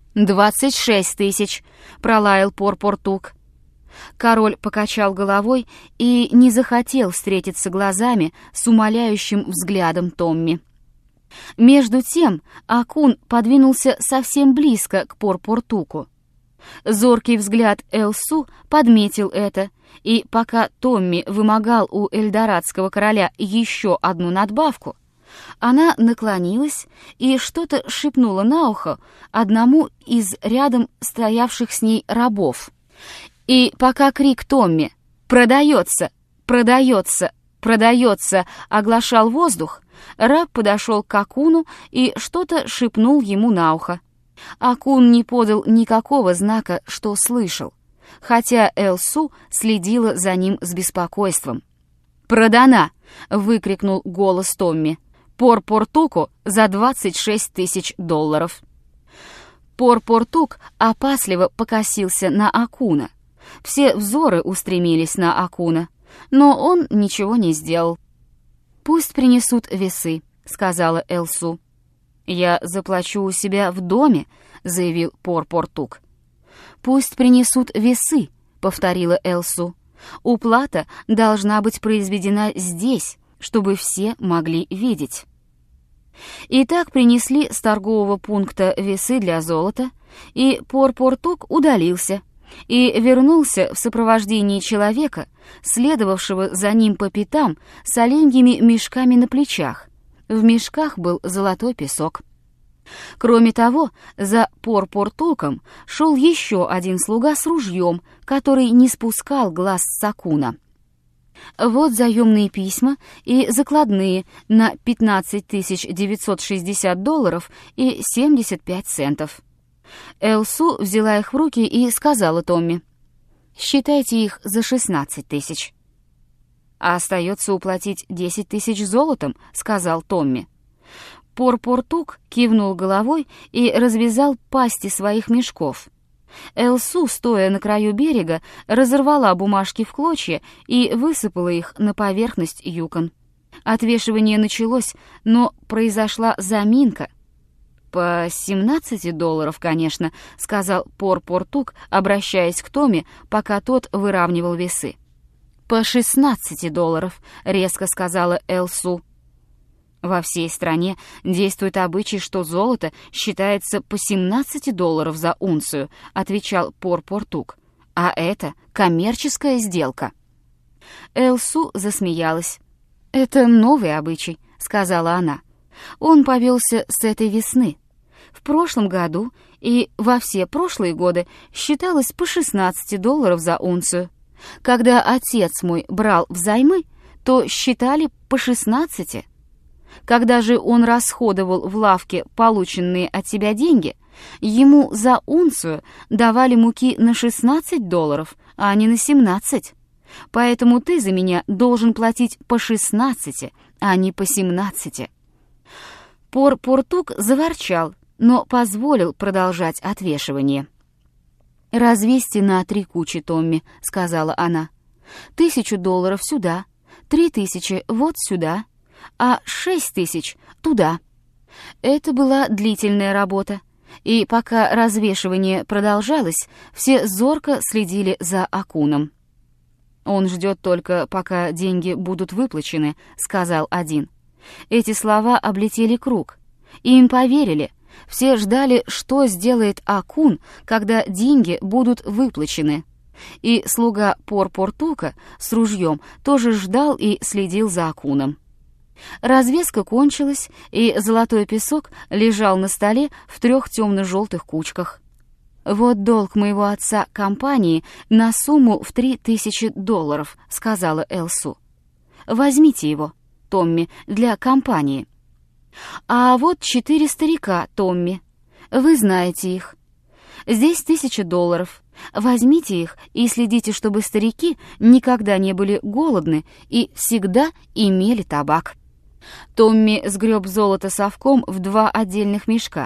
26 000, пролаял Пор-Портук. Король покачал головой и не захотел встретиться глазами с умоляющим взглядом Томми. Между тем Акун подвинулся совсем близко к Пор-Портуку. Зоркий взгляд Элсу подметил это, и пока Томми вымогал у эльдорадского короля еще одну надбавку, она наклонилась и что-то шепнула на ухо одному из рядом стоявших с ней рабов. И пока крик Томми «Продается! Продается! Продается!» оглашал воздух, раб подошел к Акуну и что-то шепнул ему на ухо. Акун не подал никакого знака, что слышал, хотя Элсу следила за ним с беспокойством. «Продана!» — выкрикнул голос Томми. «Пор-Портуку за $26 000». Пор-Портук опасливо покосился на Акуна. Все взоры устремились на Акуна, но он ничего не сделал. «Пусть принесут весы», — сказала Элсу. «Я заплачу у себя в доме», — заявил Пор-Портук. «Пусть принесут весы», — повторила Элсу. «Уплата должна быть произведена здесь, чтобы все могли видеть». И так принесли с торгового пункта весы для золота, и Пор-Портук удалился и вернулся в сопровождении человека, следовавшего за ним по пятам с оленьими мешками на плечах. В мешках был золотой песок. Кроме того, за Пор-Портуком шел еще один слуга с ружьем, который не спускал глаз с Акуна. Вот заемные письма и закладные на $15 960 и 75 центов. Элсу взяла их в руки и сказала Томми: «Считайте их за 16 000». «А остается уплатить 10 000 золотом», — сказал Томми. Пор-Портук кивнул головой и развязал пасти своих мешков. Элсу, стоя на краю берега, разорвала бумажки в клочья и высыпала их на поверхность юкон. Отвешивание началось, но произошла заминка. «По $17, конечно», — сказал Пор-Портук, обращаясь к Томми, пока тот выравнивал весы. «По $16», — резко сказала Элсу. «Во всей стране действует обычай, что золото считается по $17 за унцию», — отвечал Пор-Портук. «А это коммерческая сделка». Элсу засмеялась. «Это новый обычай», — сказала она. «Он повелся с этой весны. В прошлом году и во все прошлые годы считалось по $16 за унцию. Когда отец мой брал взаймы, то считали по 16. Когда же он расходовал в лавке полученные от тебя деньги, ему за унцию давали муки на $16, а не на 17. Поэтому ты за меня должен платить по 16, а не по 17. Пор-Портук заворчал, но позволил продолжать отвешивание. «Развесьте на 3 кучи, Томми», — сказала она. $1000 сюда, 3000 вот сюда, а 6000 туда. Это была длительная работа, и пока развешивание продолжалось, все зорко следили за Акуном. «Он ждет только, пока деньги будут выплачены», — сказал один. Эти слова облетели круг, и им поверили. Все ждали, что сделает Акун, когда деньги будут выплачены. И слуга Пор-Портука с ружьем тоже ждал и следил за Акуном. Развеска кончилась, и золотой песок лежал на столе в 3 темно-желтых кучках. «Вот долг моего отца компании на сумму в $3000, — сказала Элсу. «Возьмите его, Томми, для компании. А вот 4 старика, Томми. Вы знаете их. Здесь $1000. Возьмите их и следите, чтобы старики никогда не были голодны и всегда имели табак». Томми сгреб золото совком в 2 отдельных мешка.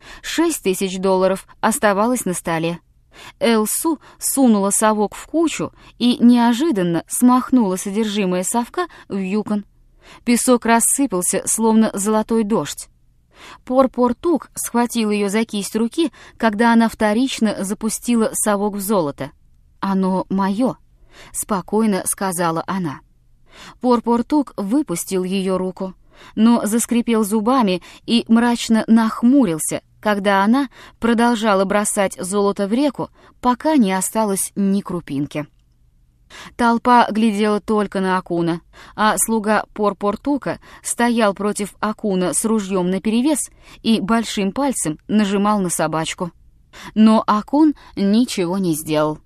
$6000 оставалось на столе. Элсу сунула совок в кучу и неожиданно смахнула содержимое совка в юкон. Песок рассыпался, словно золотой дождь. Пор-Портук схватил ее за кисть руки, когда она вторично запустила совок в золото. «Оно мое», — спокойно сказала она. Пор-Портук выпустил ее руку, но заскрипел зубами и мрачно нахмурился, когда она продолжала бросать золото в реку, пока не осталось ни крупинки. Толпа глядела только на Акуна, а слуга Пор-Портука стоял против Акуна с ружьем наперевес и большим пальцем нажимал на собачку. Но Акун ничего не сделал.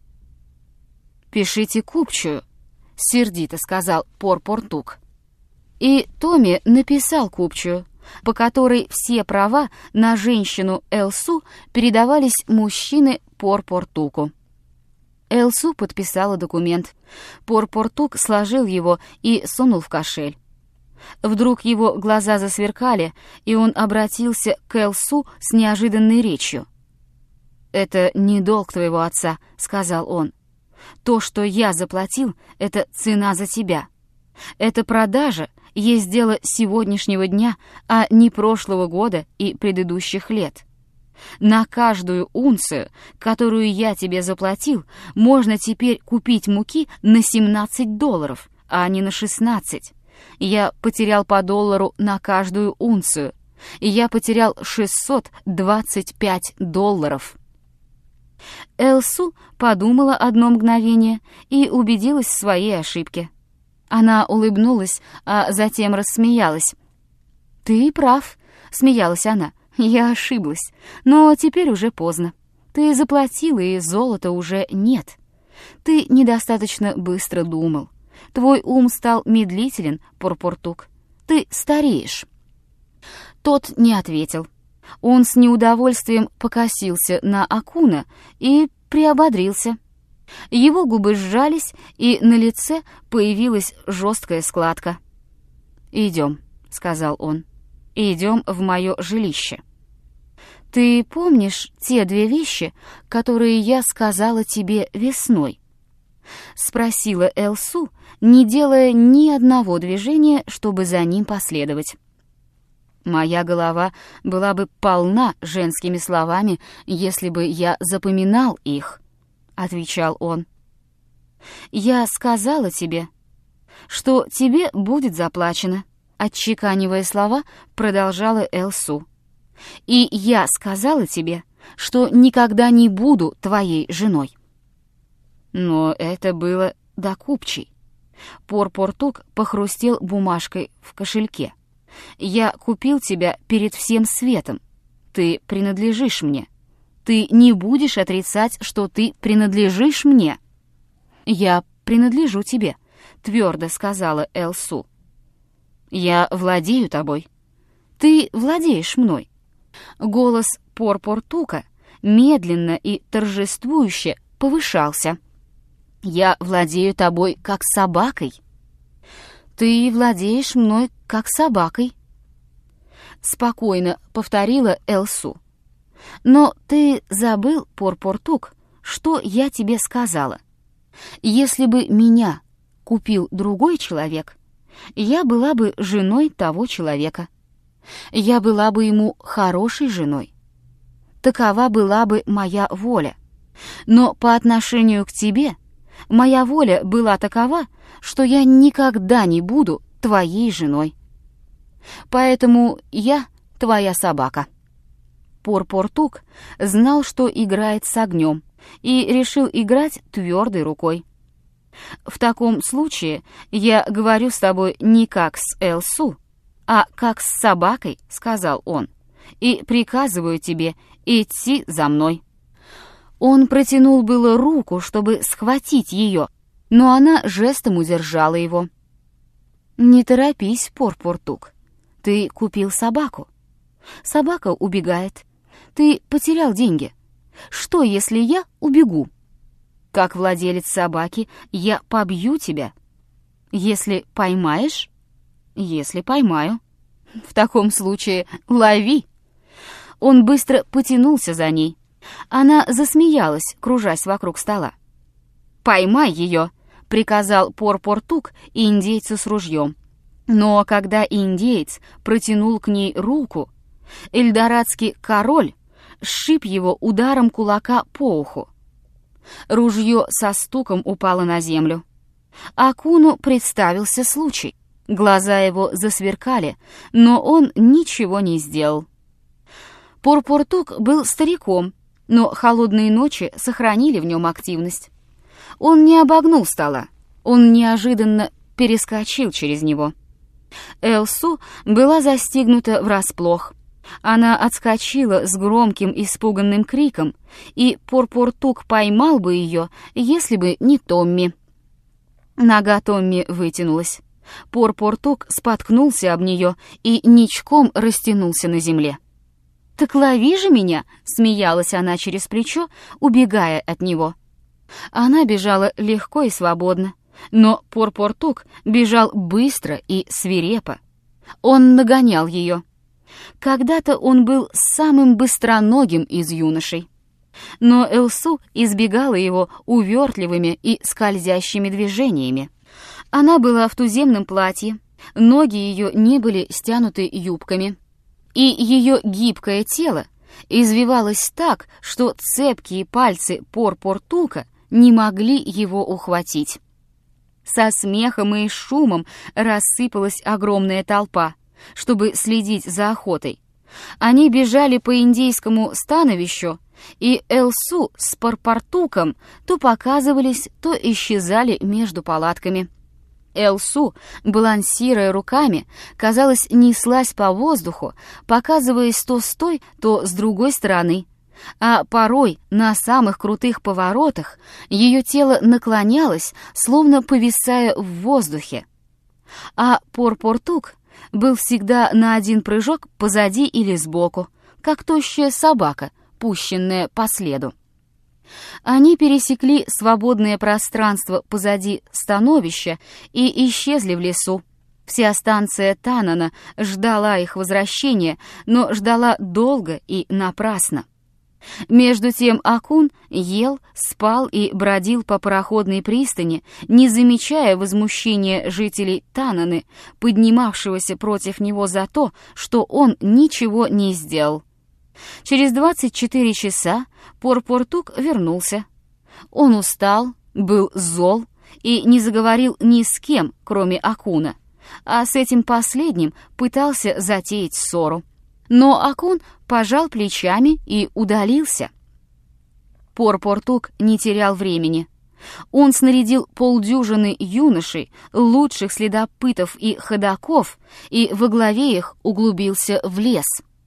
«Пишите купчую», — сердито сказал Пор-Портук. И Томми написал купчую, по которой все права на женщину Элсу передавались мужчине Пор-Портуку. Элсу подписала документ. Пор-Портук сложил его и сунул в кошель. Вдруг его глаза засверкали, и он обратился к Элсу с неожиданной речью. «Это не долг твоего отца», — сказал он. «То, что я заплатил, — это цена за тебя. Эта продажа есть дело сегодняшнего дня, а не прошлого года и предыдущих лет. На каждую унцию, которую я тебе заплатил, можно теперь купить муки на $17, а не на 16. Я потерял по $1 на каждую унцию. Я потерял $625. Элсу подумала одно мгновение и убедилась в своей ошибке. Она улыбнулась, а затем рассмеялась. «Ты прав», — смеялась она. «Я ошиблась, но теперь уже поздно. Ты заплатил, и золота уже нет. Ты недостаточно быстро думал. Твой ум стал медлителен, Пор-Портук. Ты стареешь». Тот не ответил. Он с неудовольствием покосился на Акуна и приободрился. Его губы сжались, и на лице появилась жесткая складка. «Идем», — сказал он. «Идем в мое жилище». «Ты помнишь те 2 вещи, которые я сказала тебе весной?» — спросила Элсу, не делая ни одного движения, чтобы за ним последовать. Моя голова была бы полна женскими словами, если бы я запоминал их, — отвечал он. «Я сказала тебе, что тебе будет заплачено», — отчеканивая слова, продолжала Элсу. «И я сказала тебе, что никогда не буду твоей женой». Но это было до купчей. Порпортук похрустел бумажкой в кошельке. «Я купил тебя перед всем светом. Ты принадлежишь мне. Ты не будешь отрицать, что ты принадлежишь мне». «Я принадлежу тебе», — твердо сказала Элсу. «Я владею тобой. Ты владеешь мной». Голос Порпортука медленно и торжествующе повышался. «Я владею тобой, как собакой». «Ты владеешь мной, как собакой», — спокойно повторила Элсу. «Но ты забыл, Порпортук, что я тебе сказала. Если бы меня купил другой человек, я была бы женой того человека. Я была бы ему хорошей женой. Такова была бы моя воля. Но по отношению к тебе моя воля была такова, что я никогда не буду твоей женой. Поэтому я твоя собака». Порпортук знал, что играет с огнем, и решил играть твердой рукой. «В таком случае я говорю с тобой не как с Элсу, а как с собакой», — сказал он, — «и приказываю тебе идти за мной». Он протянул было руку, чтобы схватить ее, но она жестом удержала его. «Не торопись, Порпортук. Ты купил собаку. Собака убегает. Ты потерял деньги. Что, если я убегу? Как владелец собаки я побью тебя. Если поймаешь? Если поймаю. В таком случае лови». Он быстро потянулся за ней. Она засмеялась, кружась вокруг стола. «Поймай ее!» — приказал Порпортук индейцу с ружьем. Но когда индеец протянул к ней руку, эльдорадский король сшиб его ударом кулака по уху. Ружье со стуком упало на землю. Акуну представился случай. Глаза его засверкали, но он ничего не сделал. Порпортук был стариком, но холодные ночи сохранили в нем активность. Он не обогнул стола, он неожиданно перескочил через него. Элсу была застигнута врасплох. Она отскочила с громким испуганным криком, и Порпортук поймал бы ее, если бы не Томми. Нога Томми вытянулась. Порпортук споткнулся об нее и ничком растянулся на земле. «Так лови же меня!» — смеялась она через плечо, убегая от него. Она бежала легко и свободно, но Порпортук бежал быстро и свирепо. Он нагонял ее. Когда-то он был самым быстроногим из юношей. Но Элсу избегала его увертливыми и скользящими движениями. Она была в туземном платье, ноги ее не были стянуты юбками, и ее гибкое тело извивалось так, что цепкие пальцы Порпортука не могли его ухватить. Со смехом и шумом рассыпалась огромная толпа, чтобы следить за охотой. Они бежали по индейскому становищу, и Элсу с Порпортуком то показывались, то исчезали между палатками. Элсу, балансируя руками, казалось, неслась по воздуху, показываясь то с той, то с другой стороны. А порой на самых крутых поворотах ее тело наклонялось, словно повисая в воздухе. А Порпортук был всегда на один прыжок позади или сбоку, как тощая собака, пущенная по следу. Они пересекли свободное пространство позади становища и исчезли в лесу. Вся станция Танана ждала их возвращения, но ждала долго и напрасно. Между тем Акун ел, спал и бродил по пароходной пристани, не замечая возмущения жителей Тананы, поднимавшегося против него за то, что он ничего не сделал. Через 24 часа Порпортук вернулся. Он устал, был зол и не заговорил ни с кем, кроме Акуна, а с этим последним пытался затеять ссору. Но Акун пожал плечами и удалился. Порпортук не терял времени. Он снарядил полдюжины юношей, лучших следопытов и ходоков, и во главе их углубился в лес.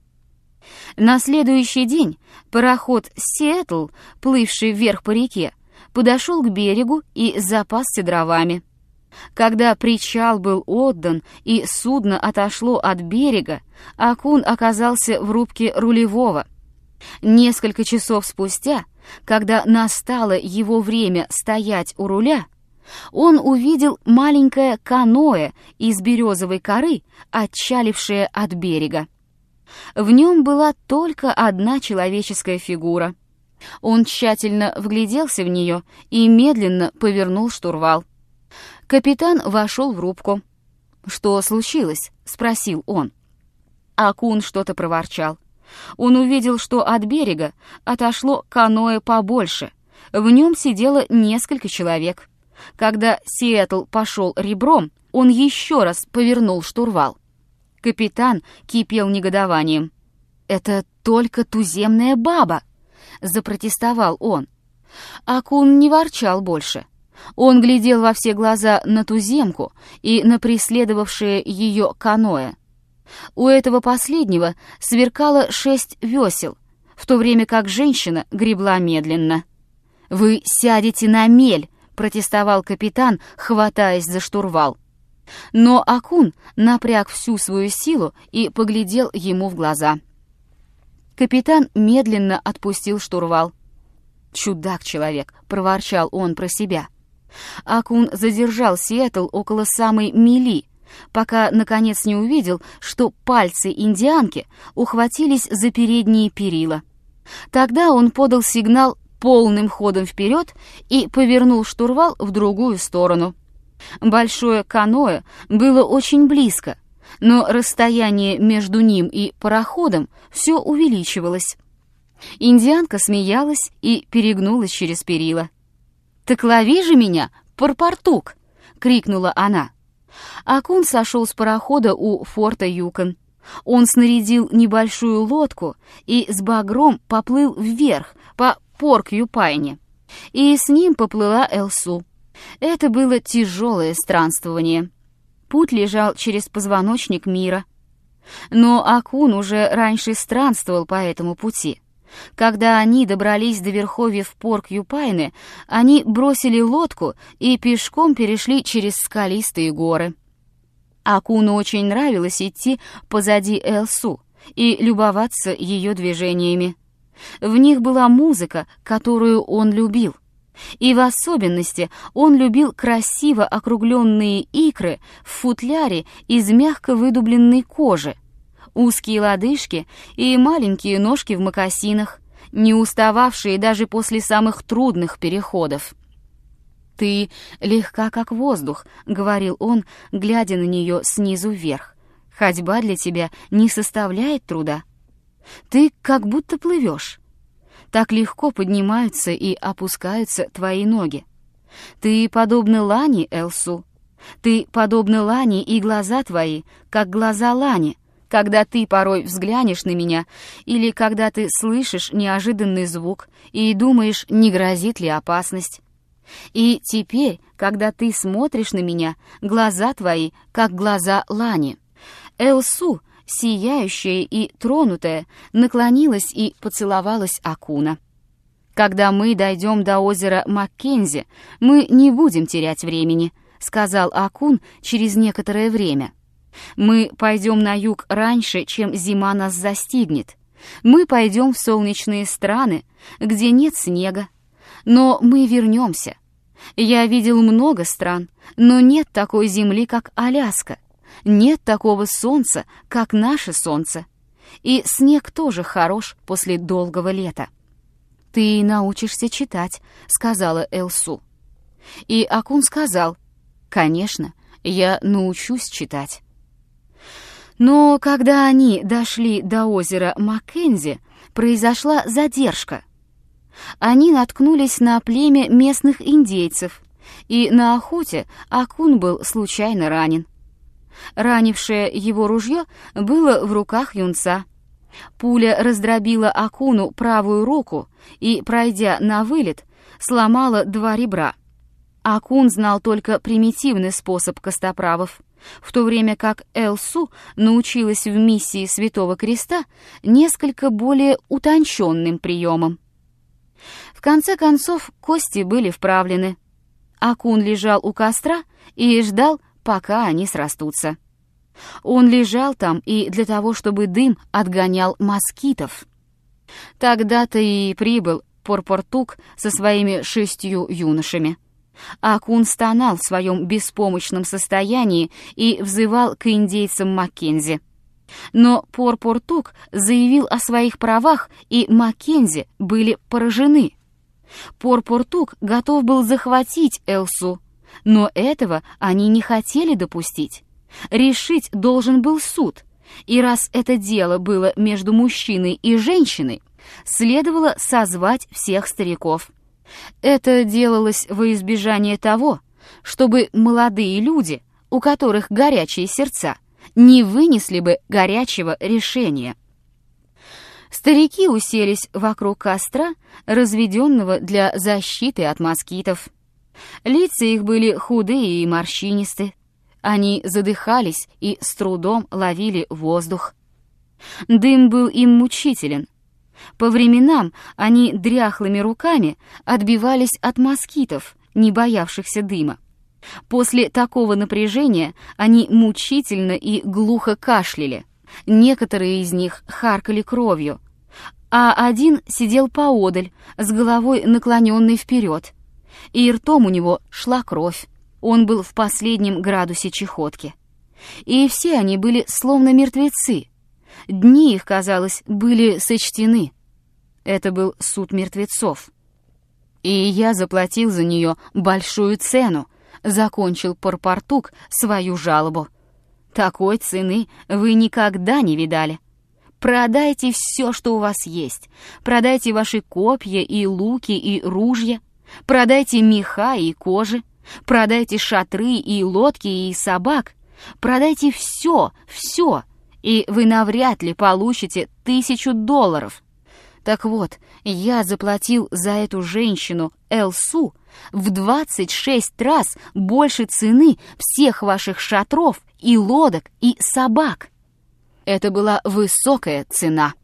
На следующий день пароход «Сиэтл», плывший вверх по реке, подошел к берегу и запасся дровами. Когда причал был отдан и судно отошло от берега, Акун оказался в рубке рулевого. Несколько часов спустя, когда настало его время стоять у руля, он увидел маленькое каноэ из березовой коры, отчалившее от берега. В нем была только одна человеческая фигура. Он тщательно вгляделся в нее и медленно повернул штурвал. Капитан вошел в рубку. «Что случилось?» — спросил он. Акун что-то проворчал. Он увидел, что от берега отошло каноэ побольше. В нем сидело несколько человек. Когда Сиэтл пошел ребром, он еще раз повернул штурвал. Капитан кипел негодованием. «Это только туземная баба!» — запротестовал он. Акун не ворчал больше. Он глядел во все глаза на туземку и на преследовавшее ее каноэ. У этого последнего сверкало 6 весел, в то время как женщина гребла медленно. «Вы сядете на мель!» — протестовал капитан, хватаясь за штурвал. Но Акун напряг всю свою силу и поглядел ему в глаза. Капитан медленно отпустил штурвал. «Чудак-человек!» — проворчал он про себя. Акун задержал Сиэтл около самой мели, пока, наконец, не увидел, что пальцы индианки ухватились за передние перила. Тогда он подал сигнал полным ходом вперед и повернул штурвал в другую сторону. Большое каноэ было очень близко, но расстояние между ним и пароходом все увеличивалось. Индианка смеялась и перегнулась через перила. «Так лови же меня, Порпортук!» — крикнула она. Акун сошел с парохода у форта Юкон. Он снарядил небольшую лодку и с багром поплыл вверх по Порк-Юпайне. И с ним поплыла Элсу. Это было тяжелое странствование. Путь лежал через позвоночник мира. Но Акун уже раньше странствовал по этому пути. Когда они добрались до верховьев Порк-Юпайны, они бросили лодку и пешком перешли через скалистые горы. Акуну очень нравилось идти позади Элсу и любоваться ее движениями. В них была музыка, которую он любил. И в особенности он любил красиво округленные икры в футляре из мягко выдубленной кожи, узкие лодыжки и маленькие ножки в мокасинах, не устававшие даже после самых трудных переходов. «Ты легка, как воздух», — говорил он, глядя на нее снизу вверх. «Ходьба для тебя не составляет труда. Ты как будто плывешь. Так легко поднимаются и опускаются твои ноги. Ты подобна лани, Элсу. Ты подобна лани, и глаза твои, как глаза лани, когда ты порой взглянешь на меня или когда ты слышишь неожиданный звук и думаешь, не грозит ли опасность. И теперь, когда ты смотришь на меня, глаза твои, как глаза лани». Элсу, сияющая и тронутая, наклонилась и поцеловалась Акуна. «Когда мы дойдем до озера Маккензи, мы не будем терять времени», — сказал Акун через некоторое время. «Мы пойдем на юг раньше, чем зима нас застигнет. Мы пойдем в солнечные страны, где нет снега. Но мы вернемся. Я видел много стран, но нет такой земли, как Аляска. Нет такого солнца, как наше солнце. И снег тоже хорош после долгого лета». «Ты научишься читать», — сказала Элсу. И Акун сказал: «Конечно, я научусь читать». Но когда они дошли до озера Маккензи, произошла задержка. Они наткнулись на племя местных индейцев, и на охоте Акун был случайно ранен. Ранившее его ружье было в руках юнца. Пуля раздробила Акуну правую руку и, пройдя на вылет, сломала 2 ребра. Акун знал только примитивный способ костоправов, в то время как Элсу научилась в миссии Святого Креста несколько более утонченным приемам. В конце концов, кости были вправлены. Акун лежал у костра и ждал, пока они срастутся. Он лежал там и для того, чтобы дым отгонял москитов. Тогда-то и прибыл Порпортук со своими 6 юношами. Акун стонал в своем беспомощном состоянии и взывал к индейцам Маккензи. Но Порпортук заявил о своих правах, и Маккензи были поражены. Порпортук готов был захватить Элсу, но этого они не хотели допустить. Решить должен был суд, и раз это дело было между мужчиной и женщиной, следовало созвать всех стариков. Это делалось во избежание того, чтобы молодые люди, у которых горячие сердца, не вынесли бы горячего решения. Старики уселись вокруг костра, разведенного для защиты от москитов. Лица их были худые и морщинисты. Они задыхались и с трудом ловили воздух. Дым был им мучителен. По временам они дряхлыми руками отбивались от москитов, не боявшихся дыма. После такого напряжения они мучительно и глухо кашляли. Некоторые из них харкали кровью, а один сидел поодаль, с головой наклоненной вперед, и ртом у него шла кровь. Он был в последнем градусе чахотки. И все они были словно мертвецы. Дни их, казалось, были сочтены. Это был суд мертвецов. И я заплатил за нее большую цену, закончил Порпортук свою жалобу. Такой цены вы никогда не видали. Продайте все, что у вас есть. Продайте ваши копья и луки и ружья. Продайте меха и кожи. Продайте шатры и лодки и собак. Продайте все, и вы навряд ли получите $1000. Так вот, я заплатил за эту женщину Элсу в 26 раз больше цены всех ваших шатров и лодок и собак. Это была высокая цена.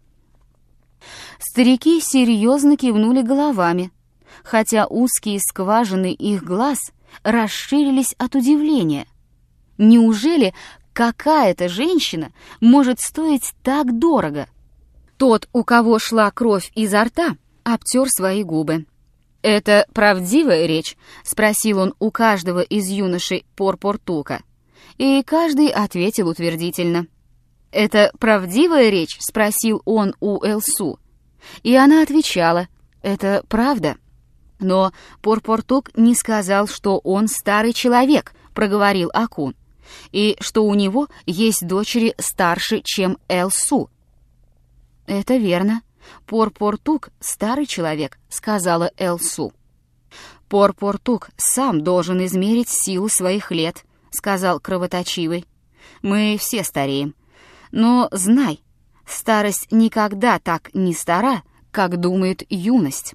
Старики серьезно кивнули головами, хотя узкие скважины их глаз расширились от удивления. Неужели какая-то женщина может стоить так дорого? Тот, у кого шла кровь изо рта, обтер свои губы. «Это правдивая речь?» — спросил он у каждого из юношей Порпортука. И каждый ответил утвердительно. «Это правдивая речь?» — спросил он у Элсу. И она отвечала: «Это правда». «Но Порпортук не сказал, что он старый человек», — проговорил Акун, «и что у него есть дочери старше, чем Элсу». «Это верно. Порпортук — старый человек», — сказала Элсу. «Порпортук сам должен измерить силу своих лет», — сказал Кровоточивый. «Мы все стареем. Но знай, старость никогда так не стара, как думает юность».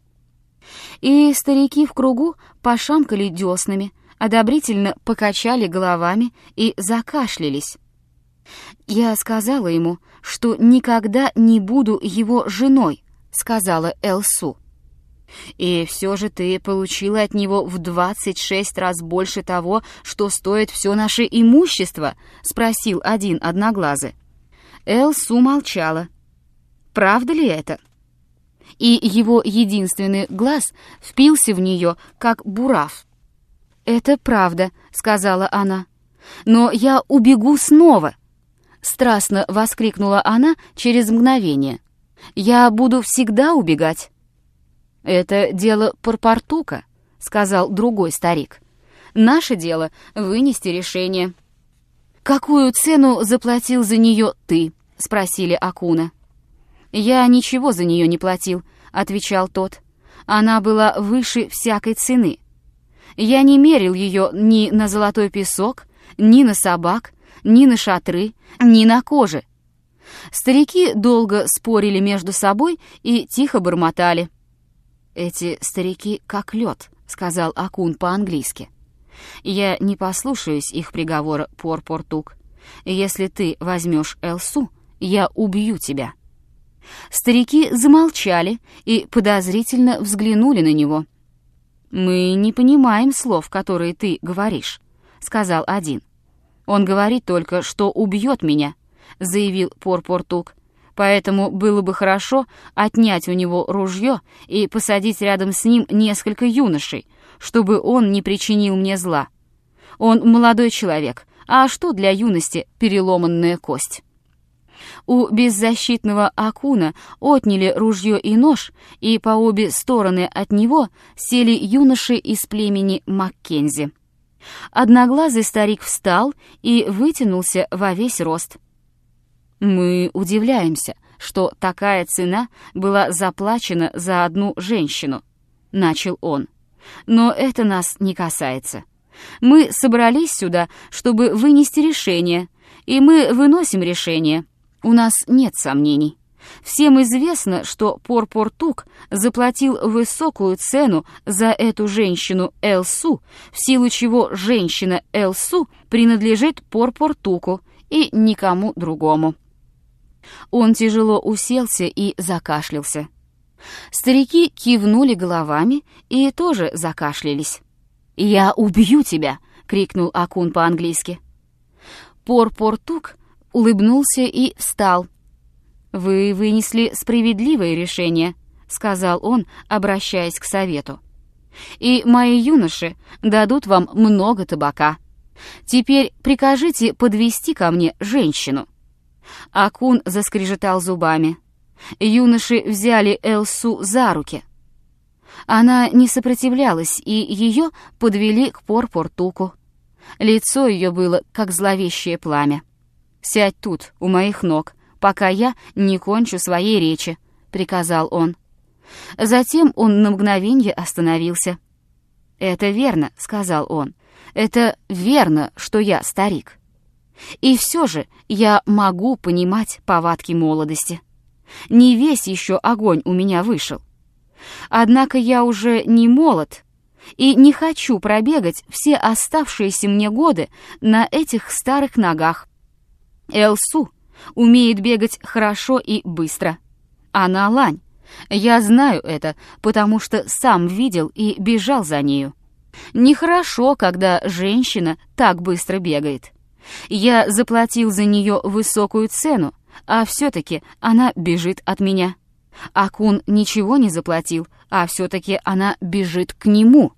И старики в кругу пошамкали деснами, одобрительно покачали головами и закашлялись. «Я сказала ему, что никогда не буду его женой», — сказала Элсу. «И все же ты получила от него в 26 раз больше того, что стоит все наше имущество?» — спросил один одноглазый. Элсу молчала. «Правда ли это?» И его единственный глаз впился в нее, как бурав. «Это правда», — сказала она. «Но я убегу снова!» Страстно воскликнула она через мгновение. «Я буду всегда убегать». «Это дело Порпортука», — сказал другой старик. «Наше дело — вынести решение». «Какую цену заплатил за нее ты?» — спросили Акуна. «Я ничего за нее не платил», — отвечал тот. «Она была выше всякой цены. Я не мерил ее ни на золотой песок, ни на собак, ни на шатры, ни на кожи». Старики долго спорили между собой и тихо бормотали. «Эти старики как лед», — сказал Акун по-английски. «Я не послушаюсь их приговора, Порпортук. Если ты возьмешь Элсу, я убью тебя». Старики замолчали и подозрительно взглянули на него. «Мы не понимаем слов, которые ты говоришь», — сказал один. «Он говорит только, что убьет меня», — заявил Порпортук. «Поэтому было бы хорошо отнять у него ружье и посадить рядом с ним несколько юношей, чтобы он не причинил мне зла. Он молодой человек, а что для юности переломанная кость?» У беззащитного Акуна отняли ружье и нож, и по обе стороны от него сели юноши из племени Маккензи. Одноглазый старик встал и вытянулся во весь рост. «Мы удивляемся, что такая цена была заплачена за одну женщину», — начал он. «Но это нас не касается. Мы собрались сюда, чтобы вынести решение, и мы выносим решение. У нас нет сомнений. Всем известно, что Порпортук заплатил высокую цену за эту женщину Элсу, в силу чего женщина Элсу принадлежит Порпортуку и никому другому». Он тяжело уселся и закашлялся. Старики кивнули головами и тоже закашлялись. «Я убью тебя!» — крикнул Акун по-английски. Порпортук улыбнулся и встал. «Вы вынесли справедливое решение», — сказал он, обращаясь к совету. «И мои юноши дадут вам много табака. Теперь прикажите подвести ко мне женщину». Акун заскрежетал зубами. Юноши взяли Элсу за руки. Она не сопротивлялась, и ее подвели к Порпортуку. Лицо ее было, как зловещее пламя. «Сядь тут, у моих ног, пока я не кончу своей речи», — приказал он. Затем он на мгновенье остановился. «Это верно», — сказал он. «Это верно, что я старик. И все же я могу понимать повадки молодости. Не весь еще огонь у меня вышел. Однако я уже не молод и не хочу пробегать все оставшиеся мне годы на этих старых ногах. Элсу умеет бегать хорошо и быстро. Она лань. Я знаю это, потому что сам видел и бежал за нею. Нехорошо, когда женщина так быстро бегает. Я заплатил за нее высокую цену, а все-таки она бежит от меня. Акун ничего не заплатил, а все-таки она бежит к нему.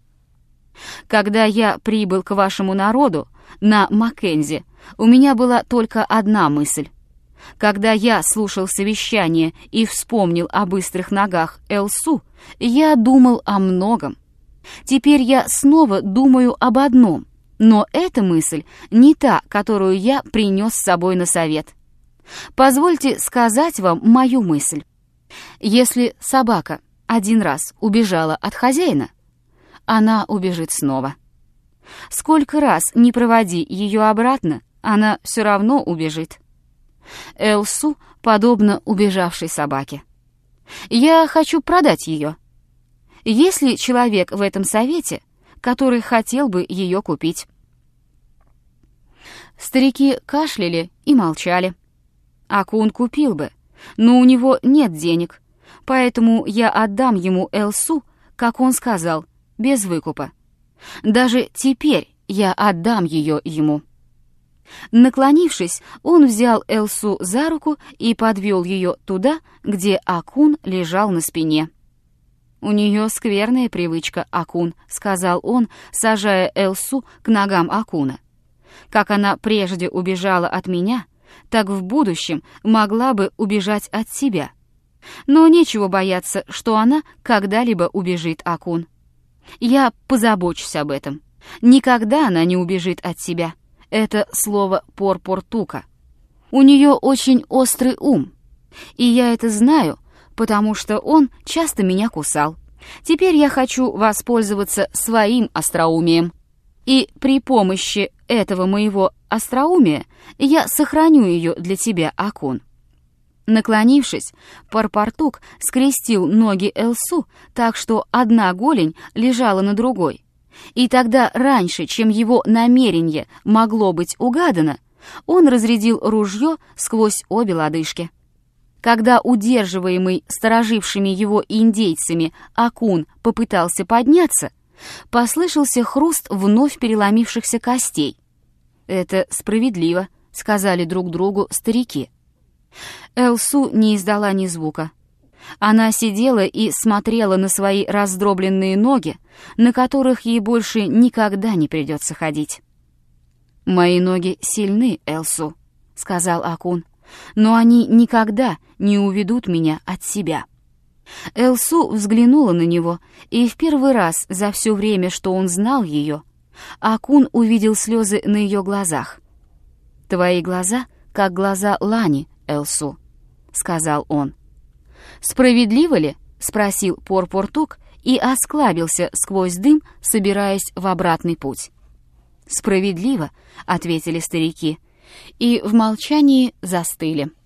Когда я прибыл к вашему народу на Маккензи, у меня была только одна мысль. Когда я слушал совещание и вспомнил о быстрых ногах Элсу, я думал о многом. Теперь я снова думаю об одном, но эта мысль не та, которую я принес с собой на совет. Позвольте сказать вам мою мысль. Если собака один раз убежала от хозяина, она убежит снова. Сколько раз не проводи ее обратно, она все равно убежит. Элсу подобно убежавшей собаке. Я хочу продать ее. Есть ли человек в этом совете, который хотел бы ее купить?» Старики кашляли и молчали. Акун купил бы, но у него нет денег, поэтому я отдам ему Элсу, как он сказал, без выкупа. Даже теперь я отдам ее ему. Наклонившись, он взял Элсу за руку и подвел ее туда, где Акун лежал на спине. «У нее скверная привычка, Акун», — сказал он, сажая Элсу к ногам Акуна. «Как она прежде убежала от меня, так в будущем могла бы убежать от себя. Но нечего бояться, что она когда-либо убежит, Акун. Я позабочусь об этом. Никогда она не убежит от себя. Это слово Порпортука. У нее очень острый ум. И я это знаю, потому что он часто меня кусал. Теперь я хочу воспользоваться своим остроумием. И при помощи этого моего остроумия я сохраню ее для тебя, Акун». Наклонившись, Порпортук скрестил ноги Элсу так, что одна голень лежала на другой. И тогда, раньше, чем его намерение могло быть угадано, он разрядил ружье сквозь обе лодыжки. Когда удерживаемый сторожившими его индейцами Акун попытался подняться, послышался хруст вновь переломившихся костей. «Это справедливо», — сказали друг другу старики. Элсу не издала ни звука. Она сидела и смотрела на свои раздробленные ноги, на которых ей больше никогда не придется ходить. «Мои ноги сильны, Элсу», — сказал Акун, «но они никогда не уведут меня от себя». Элсу взглянула на него, и в первый раз за все время, что он знал ее, Акун увидел слезы на ее глазах. «Твои глаза, как глаза Лани, Элсу», — сказал он. «Справедливо ли?» — спросил Порпортук и осклабился сквозь дым, собираясь в обратный путь. «Справедливо», — ответили старики, и в молчании застыли.